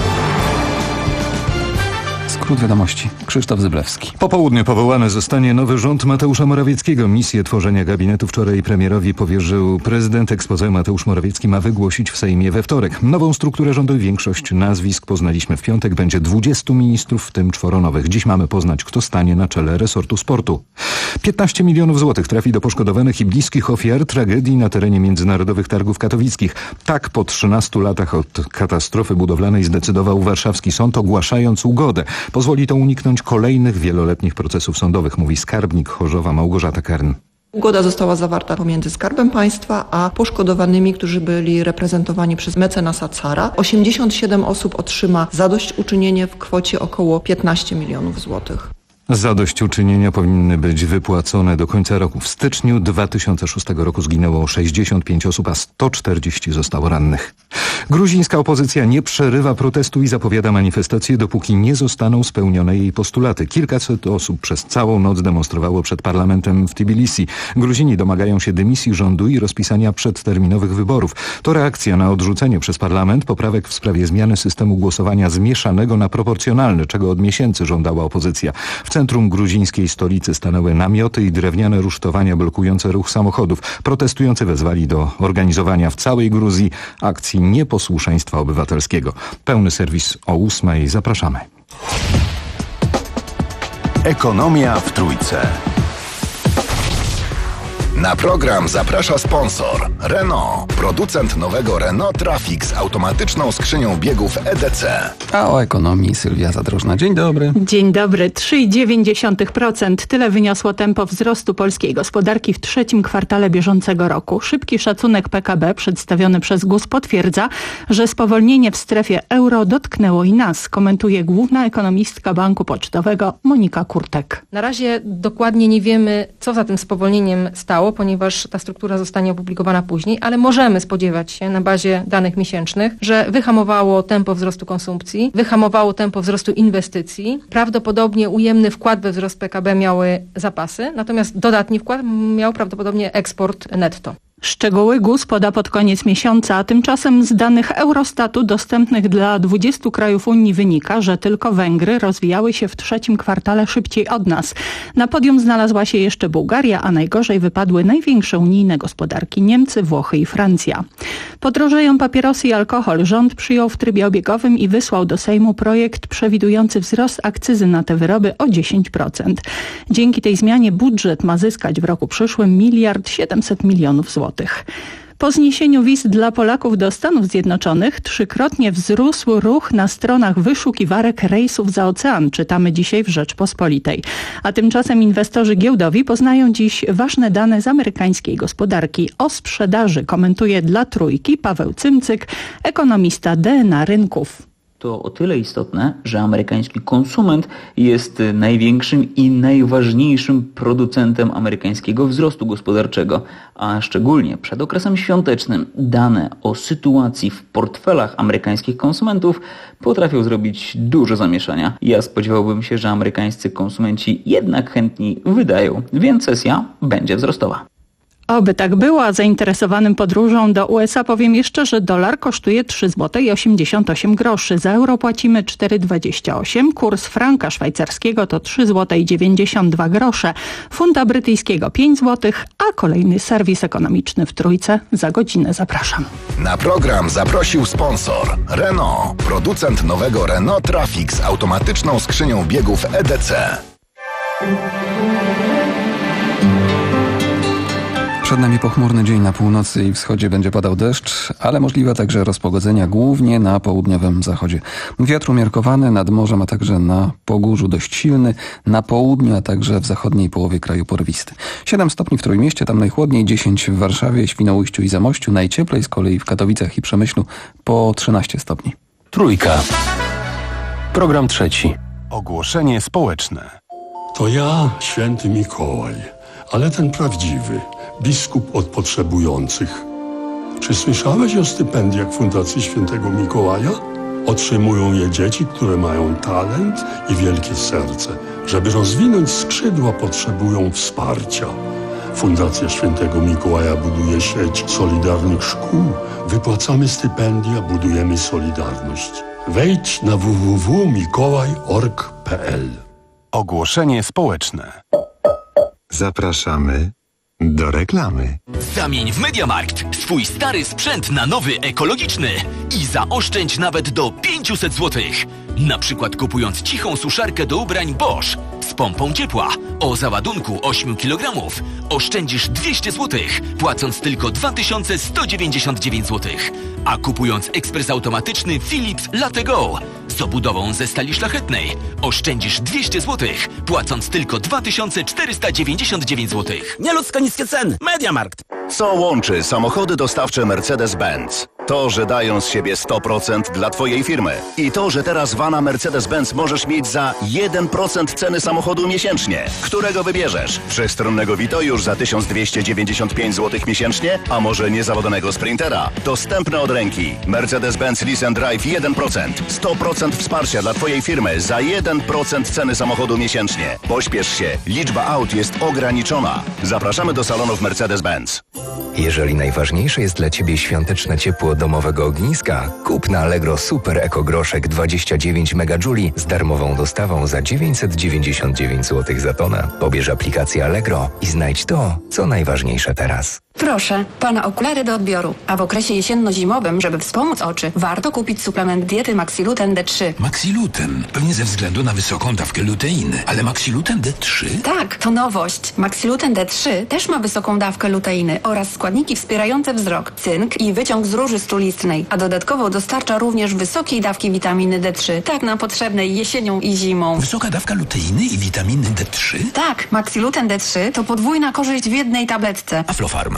Skrót wiadomości. Krzysztof Zyblewski. Po południu powołany zostanie nowy rząd Mateusza Morawieckiego. Misję tworzenia gabinetu wczoraj premierowi powierzył prezydent. Exposé Mateusz Morawiecki ma wygłosić w Sejmie we wtorek. Nową strukturę rządu i większość nazwisk poznaliśmy w piątek. Będzie dwudziestu ministrów, w tym czworo nowych. Dziś mamy poznać, kto stanie na czele resortu sportu. piętnaście milionów złotych trafi do poszkodowanych i bliskich ofiar tragedii na terenie Międzynarodowych Targów Katowickich. Tak po trzynastu latach od katastrofy budowlanej zdecydował warszawski sąd, ogłaszając ugodę. Pozwoli to uniknąć kolejnych wieloletnich procesów sądowych, mówi skarbnik Chorzowa Małgorzata Kern. Ugoda została zawarta pomiędzy Skarbem Państwa a poszkodowanymi, którzy byli reprezentowani przez mecenasa Cara. osiemdziesiąt siedem osób otrzyma zadośćuczynienie w kwocie około piętnaście milionów złotych. Zadośćuczynienia powinny być wypłacone do końca roku. W styczniu dwa tysiące szóstego roku zginęło sześćdziesiąt pięć osób, a sto czterdzieści zostało rannych. Gruzińska opozycja nie przerywa protestu i zapowiada manifestacje, dopóki nie zostaną spełnione jej postulaty. Kilkaset osób przez całą noc demonstrowało przed parlamentem w Tbilisi. Gruzini domagają się dymisji rządu i rozpisania przedterminowych wyborów. To reakcja na odrzucenie przez parlament poprawek w sprawie zmiany systemu głosowania zmieszanego na proporcjonalny, czego od miesięcy żądała opozycja. W centrum gruzińskiej stolicy stanęły namioty i drewniane rusztowania blokujące ruch samochodów. Protestujący wezwali do organizowania w całej Gruzji akcji nieposłuszeństwa obywatelskiego. Pełny serwis o ósmej. Zapraszamy. Ekonomia w Trójce. Na program zaprasza sponsor Renault, producent nowego Renault Traffic z automatyczną skrzynią biegów E D C. A o ekonomii Sylwia Zadrożna. Dzień dobry. Dzień dobry. trzy przecinek dziewięć procent. Tyle wyniosło tempo wzrostu polskiej gospodarki w trzecim kwartale bieżącego roku. Szybki szacunek P K B przedstawiony przez G U S potwierdza, że spowolnienie w strefie euro dotknęło i nas, komentuje główna ekonomistka Banku Pocztowego Monika Kurtek. Na razie dokładnie nie wiemy, co za tym spowolnieniem stało, ponieważ ta struktura zostanie opublikowana później, ale możemy spodziewać się na bazie danych miesięcznych, że wyhamowało tempo wzrostu konsumpcji, wyhamowało tempo wzrostu inwestycji. Prawdopodobnie ujemny wkład we wzrost P K B miały zapasy, natomiast dodatni wkład miał prawdopodobnie eksport netto. Szczegóły G U S poda pod koniec miesiąca, a tymczasem z danych Eurostatu dostępnych dla dwudziestu krajów Unii wynika, że tylko Węgry rozwijały się w trzecim kwartale szybciej od nas. Na podium znalazła się jeszcze Bułgaria, a najgorzej wypadły największe unijne gospodarki Niemcy, Włochy i Francja. Podrożeją papierosy i alkohol. Rząd przyjął w trybie obiegowym i wysłał do Sejmu projekt przewidujący wzrost akcyzy na te wyroby o dziesięć procent. Dzięki tej zmianie budżet ma zyskać w roku przyszłym miliard siedemset milionów złotych. Po zniesieniu wiz dla Polaków do Stanów Zjednoczonych trzykrotnie wzrósł ruch na stronach wyszukiwarek rejsów za ocean, czytamy dzisiaj w Rzeczpospolitej. A tymczasem inwestorzy giełdowi poznają dziś ważne dane z amerykańskiej gospodarki. O sprzedaży komentuje dla Trójki Paweł Cymcyk, ekonomista D N A Rynków. To o tyle istotne, że amerykański konsument jest największym i najważniejszym producentem amerykańskiego wzrostu gospodarczego, a szczególnie przed okresem świątecznym dane o sytuacji w portfelach amerykańskich konsumentów potrafią zrobić dużo zamieszania. Ja spodziewałbym się, że amerykańscy konsumenci jednak chętniej wydają, więc sesja będzie wzrostowa. Oby tak było, a zainteresowanym podróżą do U S A powiem jeszcze, że dolar kosztuje trzy złote osiemdziesiąt osiem groszy. Za euro płacimy cztery dwadzieścia osiem. Kurs franka szwajcarskiego to trzy złote dziewięćdziesiąt dwa grosze. Funta brytyjskiego pięć złotych, a kolejny serwis ekonomiczny w Trójce za godzinę. Zapraszam. Na program zaprosił sponsor Renault, producent nowego Renault Traffic z automatyczną skrzynią biegów E D C. Przed nami pochmurny dzień. Na północy i wschodzie będzie padał deszcz, ale możliwe także rozpogodzenia głównie na południowym zachodzie. Wiatr umiarkowany nad morzem, a także na Pogórzu dość silny, na południu, a także w zachodniej połowie kraju porywisty. siedem stopni w Trójmieście, tam najchłodniej, dziesięć w Warszawie, Świnoujściu i Zamościu, najcieplej z kolei w Katowicach i Przemyślu po trzynaście stopni. Trójka. Program trzeci. Ogłoszenie społeczne. To ja, święty Mikołaj, ale ten prawdziwy, biskup od potrzebujących. Czy słyszałeś o stypendiach Fundacji Świętego Mikołaja? Otrzymują je dzieci, które mają talent i wielkie serce. Żeby rozwinąć skrzydła, potrzebują wsparcia. Fundacja Świętego Mikołaja buduje sieć solidarnych szkół. Wypłacamy stypendia, budujemy solidarność. Wejdź na w w w kropka mikołaj kropka org kropka p l. Ogłoszenie społeczne. Zapraszamy do reklamy. Zamień w MediaMarkt swój stary sprzęt na nowy ekologiczny i zaoszczędź nawet do pięćset złotych. Na przykład kupując cichą suszarkę do ubrań Bosch z pompą ciepła o załadunku osiem kilogramów oszczędzisz dwieście złotych, płacąc tylko dwa tysiące sto dziewięćdziesiąt dziewięć złotych. A kupując ekspres automatyczny Philips Latte Go z obudową ze stali szlachetnej oszczędzisz dwieście złotych, płacąc tylko dwa tysiące czterysta dziewięćdziesiąt dziewięć złotych. Nieludzko niskie ceny. MediaMarkt. Co łączy samochody dostawcze Mercedes-Benz? To, że dają z siebie sto procent dla Twojej firmy. I to, że teraz vana Mercedes-Benz możesz mieć za jeden procent ceny samochodu miesięcznie. Którego wybierzesz? Wszechstronnego Vito już za tysiąc dwieście dziewięćdziesiąt pięć złotych miesięcznie? A może niezawodnego Sprintera? Dostępne od ręki. Mercedes-Benz Lease and Drive jeden procent. sto procent wsparcia dla Twojej firmy za jeden procent ceny samochodu miesięcznie. Pośpiesz się. Liczba aut jest ograniczona. Zapraszamy do salonów Mercedes-Benz. Jeżeli najważniejsze jest dla Ciebie świąteczne ciepło domowego ogniska, kup na Allegro Super Eko Groszek dwadzieścia dziewięć megajuli z darmową dostawą za dziewięćset dziewięćdziesiąt dziewięć złotych za tonę. Pobierz aplikację Allegro i znajdź to, co najważniejsze teraz. Proszę, pana okulary do odbioru. A w okresie jesienno-zimowym, żeby wspomóc oczy, warto kupić suplement diety Maxiluten D trzy. Maxiluten? Pewnie ze względu na wysoką dawkę luteiny. Ale Maxiluten D trzy? Tak, to nowość. Maxiluten D trzy też ma wysoką dawkę luteiny oraz składniki wspierające wzrok, cynk i wyciąg z róży strulistnej. A dodatkowo dostarcza również wysokiej dawki witaminy D trzy. Tak nam potrzebnej jesienią i zimą. Wysoka dawka luteiny i witaminy D trzy? Tak, Maxiluten D trzy to podwójna korzyść w jednej tabletce. Aflofarm.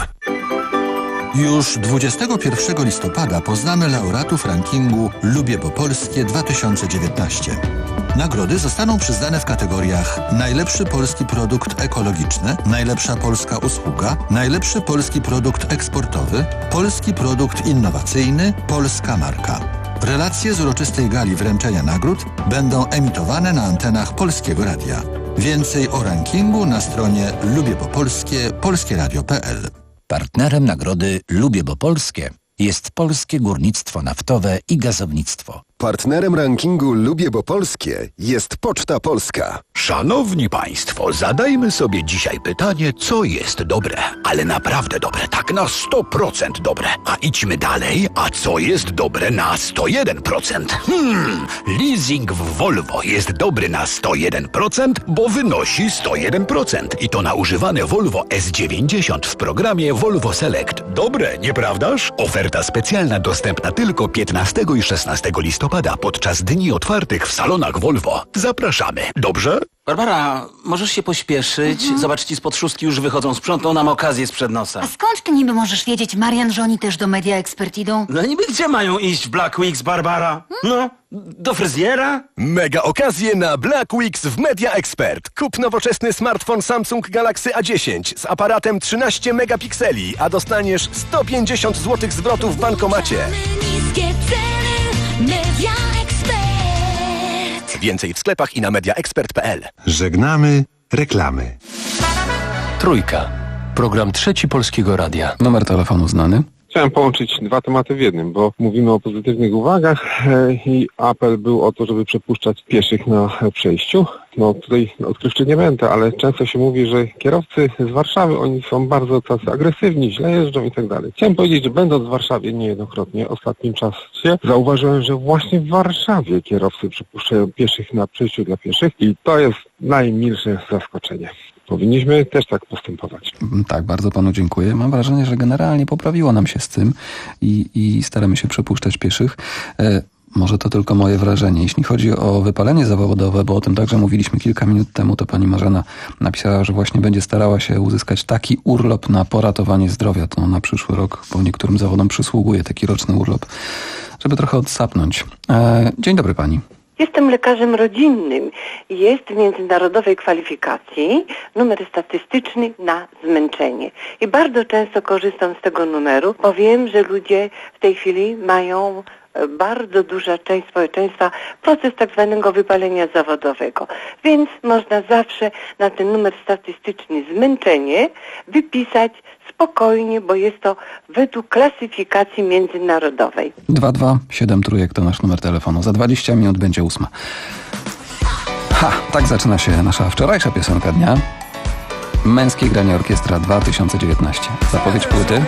Już dwudziestego pierwszego listopada poznamy laureatów rankingu Lubię Bo Polskie dwa tysiące dziewiętnaście. Nagrody zostaną przyznane w kategoriach najlepszy polski produkt ekologiczny, najlepsza polska usługa, najlepszy polski produkt eksportowy, polski produkt innowacyjny, polska marka. Relacje z uroczystej gali wręczenia nagród będą emitowane na antenach Polskiego Radia. Więcej o rankingu na stronie lubię bo polskie polskie radio kropka p l. Partnerem nagrody Lubię Bo Polskie jest Polskie Górnictwo Naftowe i Gazownictwo. Partnerem rankingu Lubię Bo Polskie jest Poczta Polska. Szanowni Państwo, zadajmy sobie dzisiaj pytanie, co jest dobre, ale naprawdę dobre, tak na sto procent dobre. A idźmy dalej, a co jest dobre na sto jeden procent? Hmm, leasing w Volvo jest dobry na sto jeden procent, bo wynosi sto jeden procent. I to na używane Volvo S dziewięćdziesiąt w programie Volvo Select. Dobre, nieprawdaż? Oferta specjalna dostępna tylko piętnastego i szesnastego listopada podczas dni otwartych w salonach Volvo. Zapraszamy. Dobrze? Barbara, możesz się pośpieszyć? Mhm. Zobacz, ci spod szóstki już wychodzą. Sprzątną nam okazję sprzed nosa. A skąd ty niby możesz wiedzieć, Marian, że oni też do Media Expert idą? No niby gdzie mają iść w Black Weeks, Barbara? No, do fryzjera? Mega okazje na Black Weeks w Media Expert. Kup nowoczesny smartfon Samsung Galaxy A dziesięć z aparatem trzynaście megapikseli, a dostaniesz sto pięćdziesiąt złotych zwrotu w bankomacie. Niskie ceny, Media Expert. Więcej w sklepach i na media expert kropka p l. Żegnamy reklamy. Trójka. Program trzeci Polskiego Radia. Numer telefonu znany. Chciałem połączyć dwa tematy w jednym, bo mówimy o pozytywnych uwagach i apel był o to, żeby przepuszczać pieszych na przejściu. No tutaj odkrywczy nie będę, ale często się mówi, że kierowcy z Warszawy, oni są bardzo tacy agresywni, źle jeżdżą i tak dalej. Chciałem powiedzieć, że będąc w Warszawie niejednokrotnie w ostatnim czasie zauważyłem, że właśnie w Warszawie kierowcy przepuszczają pieszych na przejściu dla pieszych i to jest najmilsze zaskoczenie. powinniśmy też tak postępować. Tak, bardzo panu dziękuję. Mam wrażenie, że generalnie poprawiło nam się z tym i, i staramy się przepuszczać pieszych. E, Może to tylko moje wrażenie. Jeśli chodzi o wypalenie zawodowe, bo o tym także mówiliśmy kilka minut temu, to pani Marzena napisała, że właśnie będzie starała się uzyskać taki urlop na poratowanie zdrowia. To na przyszły rok, bo niektórym zawodom przysługuje taki roczny urlop, żeby trochę odsapnąć. E, dzień dobry pani. Jestem lekarzem rodzinnym i jest w międzynarodowej kwalifikacji numer statystyczny na zmęczenie. I bardzo często korzystam z tego numeru, bo wiem, że ludzie w tej chwili mają, bardzo duża część społeczeństwa, proces tak zwanego wypalenia zawodowego. Więc można zawsze na ten numer statystyczny zmęczenie wypisać spokojnie, bo jest to według klasyfikacji międzynarodowej. dwa dwa siedem trójek to nasz numer telefonu. Za dwadzieścia minut będzie ósma. Ha, tak zaczyna się nasza wczorajsza piosenka dnia. Męskie granie orkiestra dwa tysiące dziewiętnaście. Zapowiedź płyty.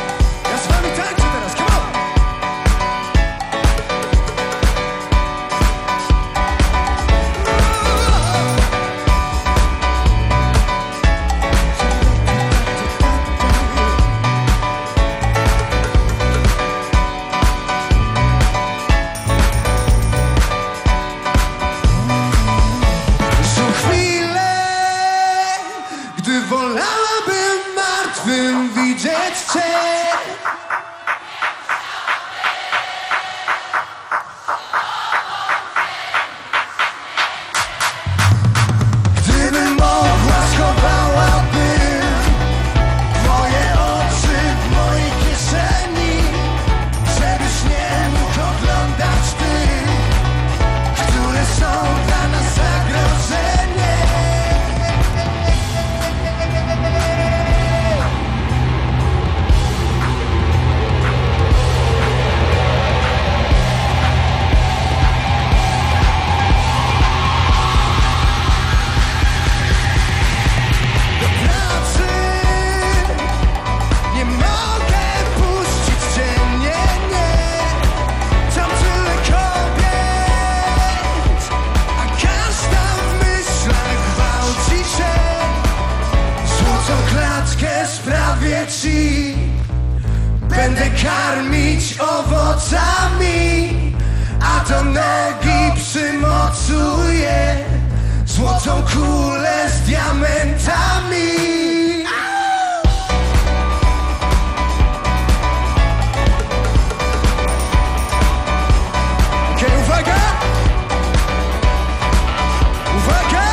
Będę karmić owocami, a do nogi przymocuję złotą kulę z diamentami. Okej, uwaga! Uwaga!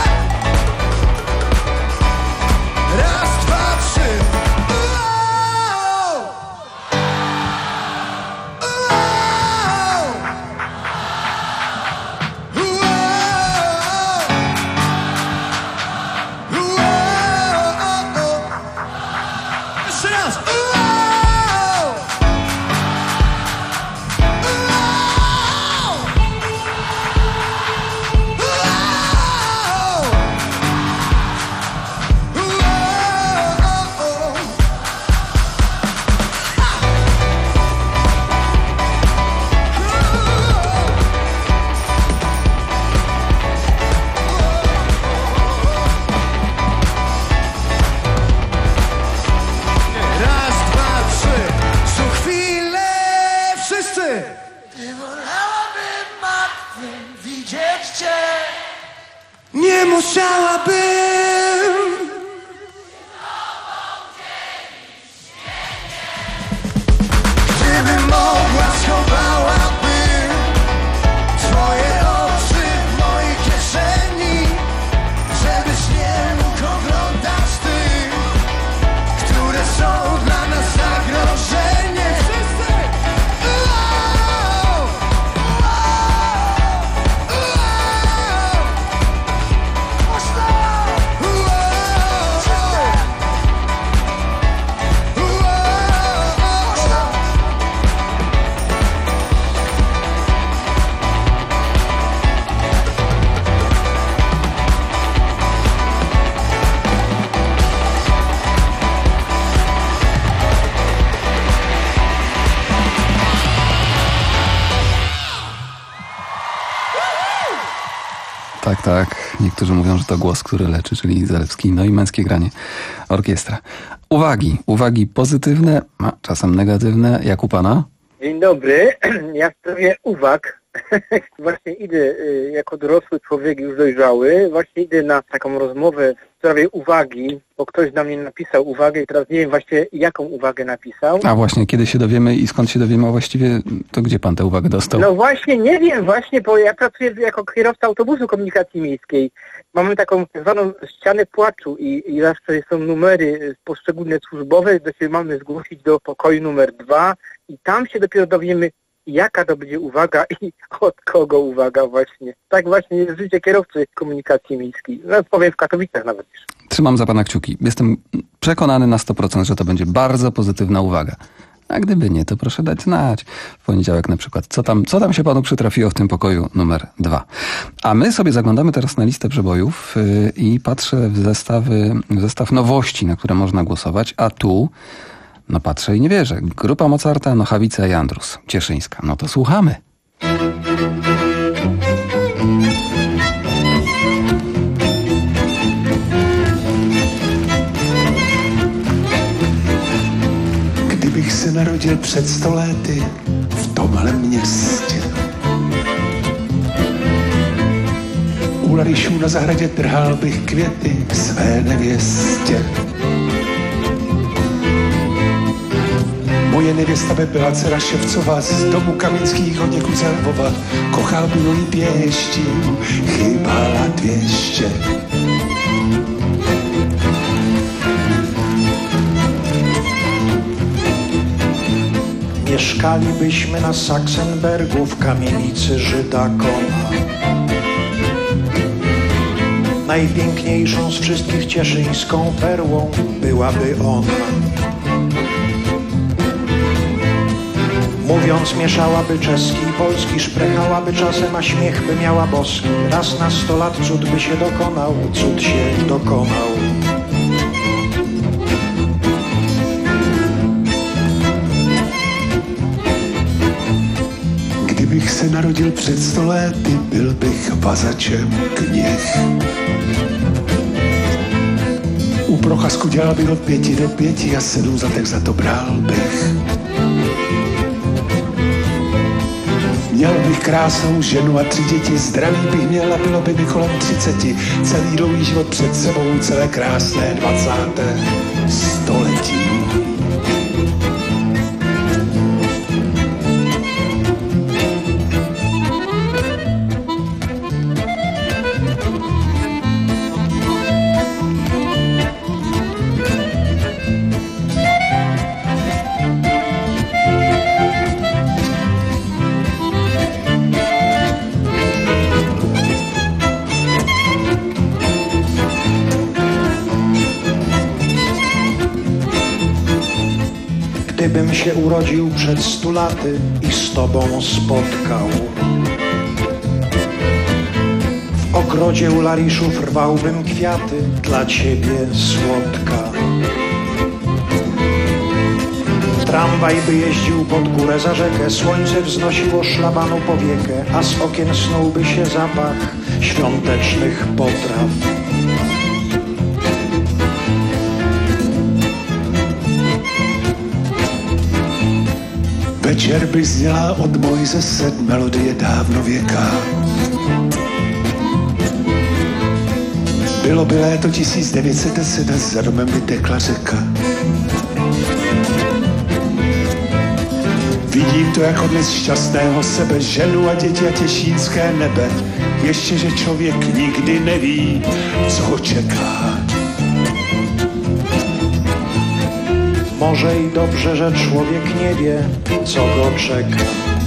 Raz, dwa, trzy. Nie musiałabym. Gdybym mogła, schowałabym twoje oczy w mojej kieszeni, żebyś nie mógł oglądać tych, które są dla nas zagrożeniem. Whoa! Tak, tak. Niektórzy mówią, że to głos, który leczy, czyli Zalewski. No i męskie granie. Orkiestra. Uwagi. Uwagi pozytywne, a czasem negatywne. Jak u pana? Dzień dobry. Ja w sprawie uwag. Właśnie idę y, jako dorosły człowiek już dojrzały. Właśnie idę na taką rozmowę w sprawie uwagi, bo ktoś na mnie napisał uwagę i teraz nie wiem właśnie jaką uwagę napisał. A właśnie, kiedy się dowiemy i skąd się dowiemy, a właściwie to gdzie pan tę uwagę dostał? No właśnie, nie wiem właśnie, bo ja pracuję jako kierowca autobusu komunikacji miejskiej. Mamy taką tak zwaną ścianę płaczu i, i zawsze są numery poszczególne służbowe, do siebie mamy zgłosić do pokoju numer dwa i tam się dopiero dowiemy, jaka to będzie uwaga i od kogo uwaga właśnie. Tak właśnie jest życie kierowcy komunikacji miejskiej. No powiem w Katowicach nawet już. Trzymam za pana kciuki. Jestem przekonany na sto procent, że to będzie bardzo pozytywna uwaga. A gdyby nie, to proszę dać znać. W poniedziałek na przykład. Co tam, co tam się panu przytrafiło w tym pokoju numer dwa? A my sobie zaglądamy teraz na listę przebojów yy, i patrzę w zestawy, w zestaw nowości, na które można głosować. A tu, no patrzę i nie wierzę. Grupa Mozarta, Nochawica i Andrus. Cieszyńska. No to słuchamy. Kdybych se narodil před sto lety v tomhle městě. U Larišů na zahradě trhal bych květy k své nevěstě. Moje nevěsta by byla dcera Ševcova z domu Kaminských od někud z Lvova. Kochal by jí pěšti, chybala dvěště. Mieszkali byśmy na Sachsenbergu w kamienicy Żyda Kona. Najpiękniejszą z wszystkich cieszyńską perłą byłaby ona. Mówiąc mieszałaby czeski i polski, szprechałaby czasem, a śmiech by miała boski. Raz na sto lat cud by się dokonał, cud się dokonał. Kdybych se narodil před sto lety, byl bych vazačem kněh. U Procházku dělal bych od pěti do pěti a sedm zlatek za to bral bych. Měl bych krásnou ženu a tři děti, zdraví bych měl a bylo by mi kolem třiceti. Celý dlouhý život před sebou, celé krásné dvacáté století. Gdybym się urodził przed stu laty i z tobą spotkał. W ogrodzie u Lariszów rwałbym kwiaty dla ciebie, słodka. Tramwaj by jeździł pod górę za rzekę, słońce wznosiło szlabanu powiekę, a z okien snułby się zapach świątecznych potraw. Večer by zněla od Mojzese melodie dávnověká. Bylo by léto tisíc devět set deset a za domem by tekla řeka. Vidím to jako dnes šťastného sebe, ženu a děti a těšínské nebe. Ještě, že člověk nikdy neví, co ho čeká. Może i dobrze, że człowiek nie wie, co go czeka.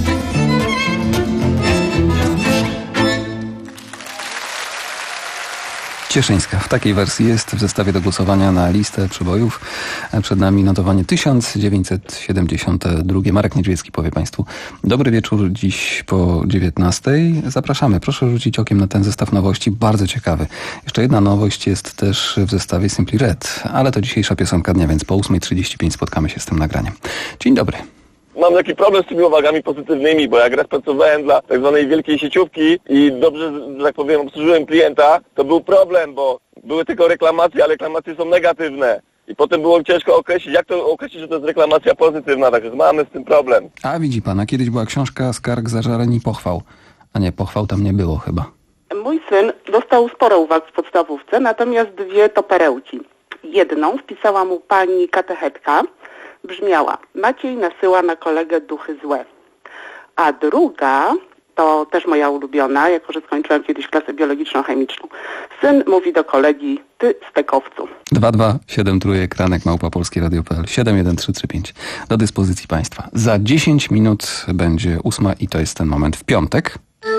Cieszyńska. W takiej wersji jest w zestawie do głosowania na listę przebojów. Przed nami notowanie tysiąc dziewięćset siedemdziesiąte drugie. Marek Niedźwiecki powie Państwu dobry wieczór dziś po dziewiętnastej. Zapraszamy. Proszę rzucić okiem na ten zestaw nowości. Bardzo ciekawy. Jeszcze jedna nowość jest też w zestawie Simply Red, ale to dzisiejsza piosenka dnia, więc po ósmej trzydzieści pięć spotkamy się z tym nagraniem. Dzień dobry. Mam taki problem z tymi uwagami pozytywnymi, bo jak raz pracowałem dla tak zwanej wielkiej sieciówki i dobrze, że tak powiem, obsłużyłem klienta, to był problem, bo były tylko reklamacje, a reklamacje są negatywne. I potem było ciężko określić, jak to określić, że to jest reklamacja pozytywna, także mamy z tym problem. A widzi pan, a kiedyś była książka Skarg, zażaleń i pochwał. A nie, pochwał tam nie było chyba. Mój syn dostał sporo uwag w podstawówce, natomiast dwie to perełki. Jedną wpisała mu pani katechetka, brzmiała: Maciej nasyła na kolegę duchy złe. A druga, to też moja ulubiona, jako że skończyłam kiedyś klasę biologiczno-chemiczną. Syn mówi do kolegi: ty stekowcu. dwa dwa siedem trójek ranek małpa polskie radio kropka p l siedem jeden trzy trzy pięć do dyspozycji państwa. Za dziesięć minut będzie ósma i to jest ten moment w piątek.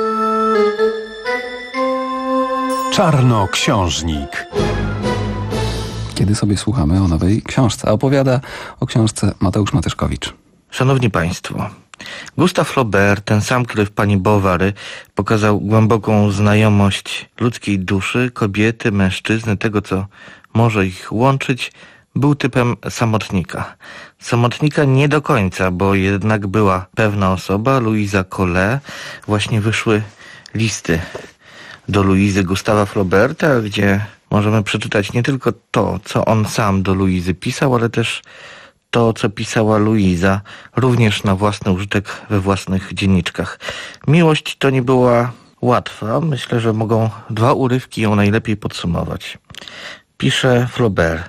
Czarnoksiężnik. Kiedy sobie słuchamy o nowej książce. A opowiada o książce Mateusz Matyszkowicz. Szanowni Państwo, Gustave Flaubert, ten sam, który w Pani Bovary pokazał głęboką znajomość ludzkiej duszy, kobiety, mężczyzny, tego, co może ich łączyć, był typem samotnika. Samotnika nie do końca, bo jednak była pewna osoba, Louisa Collet. Właśnie wyszły listy do Louisy Gustawa Flauberta, gdzie możemy przeczytać nie tylko to, co on sam do Louisy pisał, ale też to, co pisała Louisa, również na własny użytek we własnych dzienniczkach. Miłość to nie była łatwa. Myślę, że mogą dwa urywki ją najlepiej podsumować. Pisze Flaubert.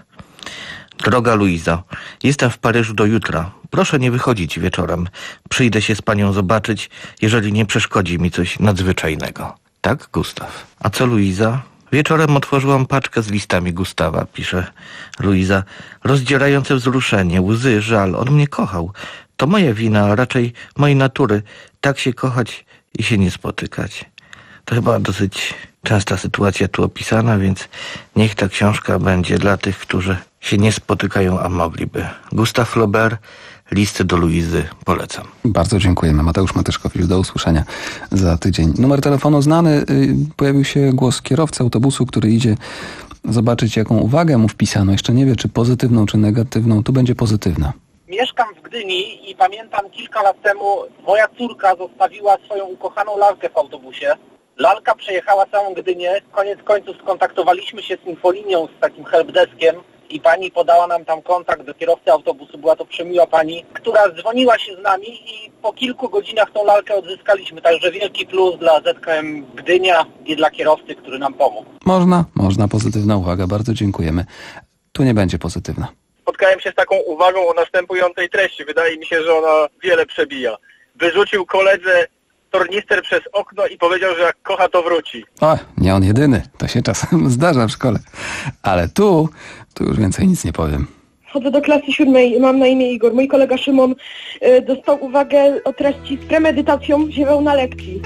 Droga Louiso, jestem w Paryżu do jutra. Proszę nie wychodzić wieczorem. Przyjdę się z panią zobaczyć, jeżeli nie przeszkodzi mi coś nadzwyczajnego. Tak, Gustaw. A co Louisa? Wieczorem otworzyłam paczkę z listami Gustawa, pisze Louisa. Rozdzierające wzruszenie, łzy, żal. On mnie kochał. To moja wina, a raczej mojej natury. Tak się kochać i się nie spotykać. To chyba dosyć częsta sytuacja tu opisana, więc niech ta książka będzie dla tych, którzy się nie spotykają, a mogliby. Gustave Flaubert, listy do Louisy, polecam. Bardzo dziękujemy. Mateusz Matyszkowicz, do usłyszenia za tydzień. Numer telefonu znany. Pojawił się głos kierowcy autobusu, który idzie zobaczyć, jaką uwagę mu wpisano. Jeszcze nie wie, czy pozytywną, czy negatywną. Tu będzie pozytywna. Mieszkam w Gdyni i pamiętam, kilka lat temu moja córka zostawiła swoją ukochaną lalkę w autobusie. Lalka przejechała całą Gdynię. Koniec końców skontaktowaliśmy się z infolinią, z takim helpdeskiem i pani podała nam tam kontakt do kierowcy autobusu. Była to przemiła pani, która dzwoniła się z nami i po kilku godzinach tą lalkę odzyskaliśmy. Także wielki plus dla Z K M Gdynia i dla kierowcy, który nam pomógł. Można, można. Pozytywna uwaga. Bardzo dziękujemy. Tu nie będzie pozytywna. Spotkałem się z taką uwagą o następującej treści. Wydaje mi się, że ona wiele przebija. Wyrzucił koledze tornister przez okno i powiedział, że jak kocha, to wróci. O, nie on jedyny. To się czasem zdarza w szkole. Ale tu, tu już więcej nic nie powiem. Chodzę do klasy siódmej, mam na imię Igor. Mój kolega Szymon y, dostał uwagę o treści z premedytacją, ziewał na lekcji.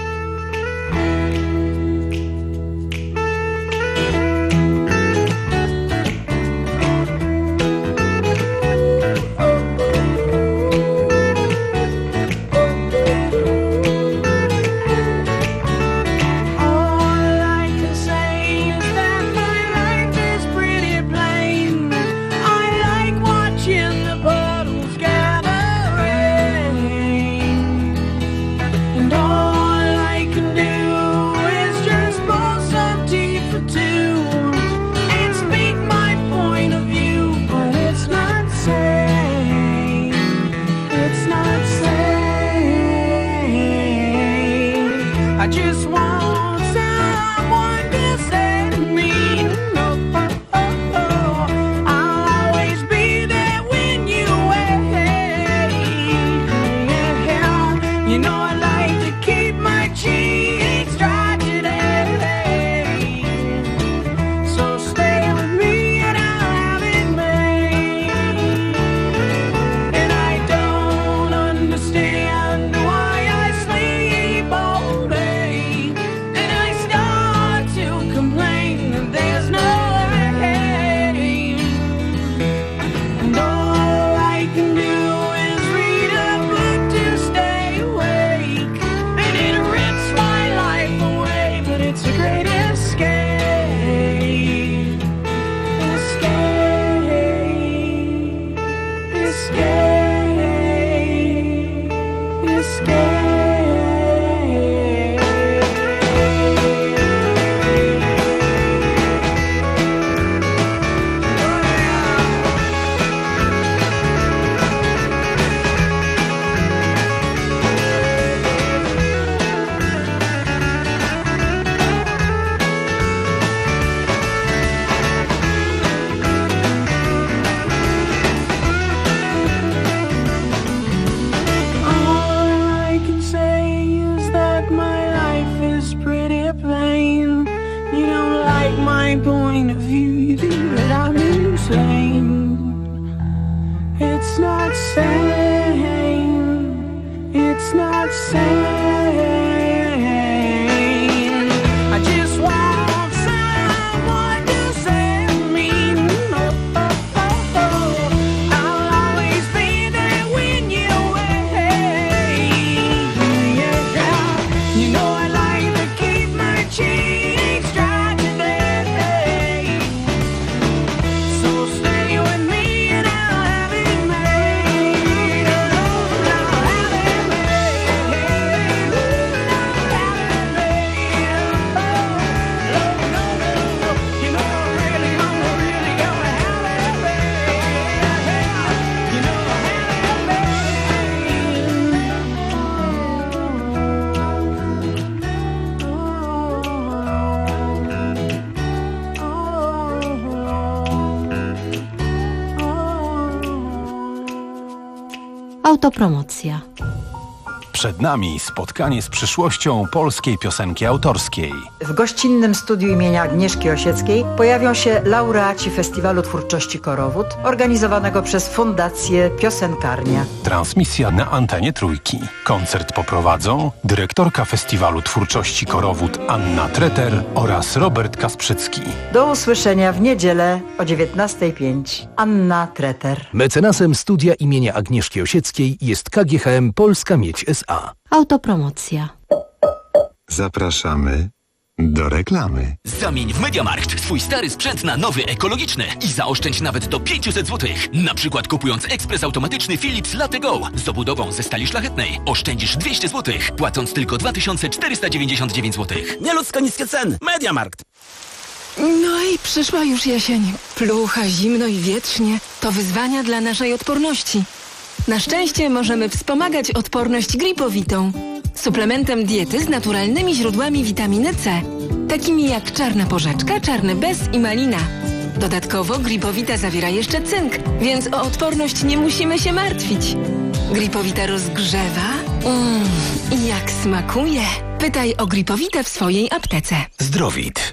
take my point of view, you think that I'm insane. It's not sane. It's not sane. I just want someone to save me. Oh, oh, oh, oh. I'll always be there when you're away. Yeah, you know I like to keep my cheeks dry today. So stay with me and I'll have it made. I'll have it made. I'll have it made. Oh, no, no, no. You know I'm really, I'm really gonna have it made. You know I'll have it Autopromocja. Przed nami spotkanie z przyszłością polskiej piosenki autorskiej. W gościnnym studiu imienia Agnieszki Osieckiej pojawią się laureaci Festiwalu Twórczości Korowód, organizowanego przez Fundację Piosenkarnia. Transmisja na antenie Trójki. Koncert poprowadzą dyrektorka Festiwalu Twórczości Korowód Anna Treter oraz Robert Kasprzycki. Do usłyszenia w niedzielę o dziewiętnasta pięć. Anna Treter. Mecenasem studia imienia Agnieszki Osieckiej jest K G H M Polska Miedź S A. Autopromocja. Zapraszamy do reklamy. Zamień w MediaMarkt swój stary sprzęt na nowy, ekologiczny i zaoszczędź nawet do pięćset złotych. Na przykład kupując ekspres automatyczny Philips Latte Go z obudową ze stali szlachetnej oszczędzisz dwieście złotych, płacąc tylko dwa tysiące czterysta dziewięćdziesiąt dziewięć złotych. Nieludzko niskie ceny. MediaMarkt. No i przyszła już jesień. Plucha, zimno i wietrznie. To wyzwania dla naszej odporności. Na szczęście możemy wspomagać odporność Gripowitą, suplementem diety z naturalnymi źródłami witaminy C, takimi jak czarna porzeczka, czarny bez i malina. Dodatkowo Gripowita zawiera jeszcze cynk, więc o odporność nie musimy się martwić. Gripowita rozgrzewa. Mmm, i jak smakuje. Pytaj o Gripowitę w swojej aptece. Zdrowit.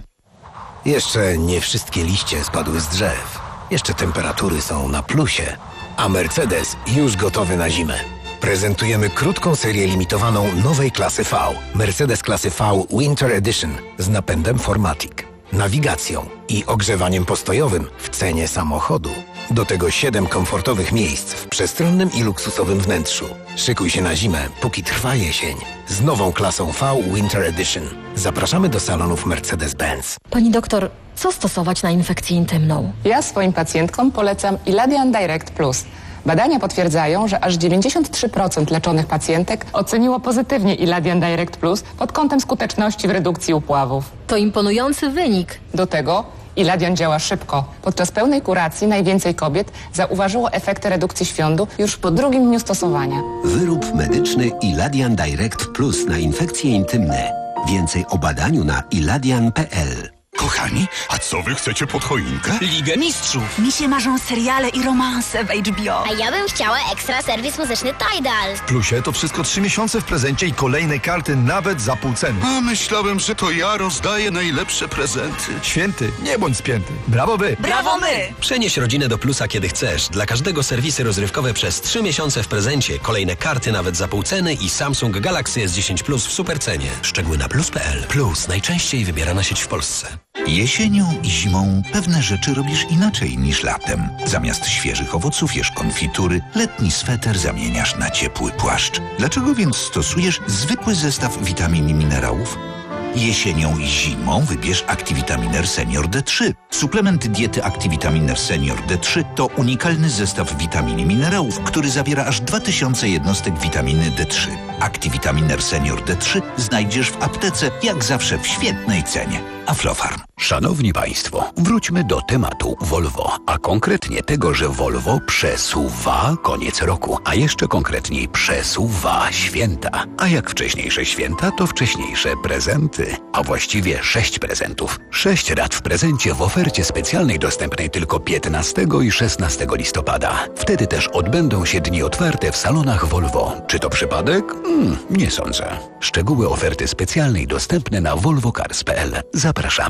Jeszcze nie wszystkie liście spadły z drzew. Jeszcze temperatury są na plusie. A Mercedes już gotowy na zimę. Prezentujemy krótką serię limitowaną nowej klasy V. Mercedes klasy V Winter Edition z napędem cztery matic, nawigacją i ogrzewaniem postojowym w cenie samochodu. Do tego siedem komfortowych miejsc w przestronnym i luksusowym wnętrzu. Szykuj się na zimę, póki trwa jesień. Z nową klasą V Winter Edition. Zapraszamy do salonów Mercedes-Benz. Pani doktor, co stosować na infekcję intymną? Ja swoim pacjentkom polecam Iladian Direct Plus. Badania potwierdzają, że aż dziewięćdziesiąt trzy procent leczonych pacjentek oceniło pozytywnie Iladian Direct Plus pod kątem skuteczności w redukcji upławów. To imponujący wynik. Do tego Iladian działa szybko. Podczas pełnej kuracji najwięcej kobiet zauważyło efekty redukcji świądu już po drugim dniu stosowania. Wyrób medyczny Iladian Direct Plus na infekcje intymne. Więcej o badaniu na iladian kropka p l. Kochani, a co wy chcecie pod choinkę? Ligę Mistrzów. Mi się marzą seriale i romanse w H B O. A ja bym chciała ekstra serwis muzyczny Tidal. W Plusie to wszystko trzy miesiące w prezencie i kolejne karty nawet za pół ceny. A myślałem, że to ja rozdaję najlepsze prezenty. Święty, nie bądź spięty. Brawo wy! Brawo my! Przenieś rodzinę do Plusa kiedy chcesz. Dla każdego serwisy rozrywkowe przez trzy miesiące w prezencie, kolejne karty nawet za pół ceny i Samsung Galaxy S dziesięć Plus w supercenie. Szczegóły na plus kropka p l. Plus, najczęściej wybierana sieć w Polsce. Jesienią i zimą pewne rzeczy robisz inaczej niż latem. Zamiast świeżych owoców jesz konfitury, letni sweter zamieniasz na ciepły płaszcz. Dlaczego więc stosujesz zwykły zestaw witamin i minerałów? Jesienią i zimą wybierz Activitaminer Senior D trzy. Suplement diety Activitaminer Senior D trzy to unikalny zestaw witamin i minerałów, który zawiera aż dwa tysiące jednostek witaminy D trzy. Activitaminer Senior D trzy znajdziesz w aptece, jak zawsze w świetnej cenie. Aflofarm. Szanowni Państwo, wróćmy do tematu Volvo, a konkretnie tego, że Volvo przesuwa koniec roku, a jeszcze konkretniej przesuwa święta. A jak wcześniejsze święta, to wcześniejsze prezenty, a właściwie sześć prezentów. Sześć rat w prezencie w ofercie specjalnej dostępnej tylko piętnastego i szesnastego listopada. Wtedy też odbędą się dni otwarte w salonach Volvo. Czy to przypadek? Hmm, nie sądzę. Szczegóły oferty specjalnej dostępne na volvo cars kropka p l. Zapraszamy.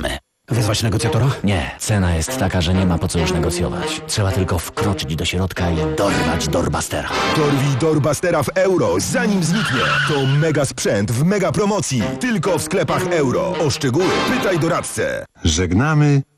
Wezwać negocjatora? Nie, cena jest taka, że nie ma po co już negocjować. Trzeba tylko wkroczyć do środka i dorwać Doorbustera. Dorwij Doorbustera w euro, zanim zniknie. To mega sprzęt w mega promocji. Tylko w sklepach euro. O szczegóły pytaj doradcę. Żegnamy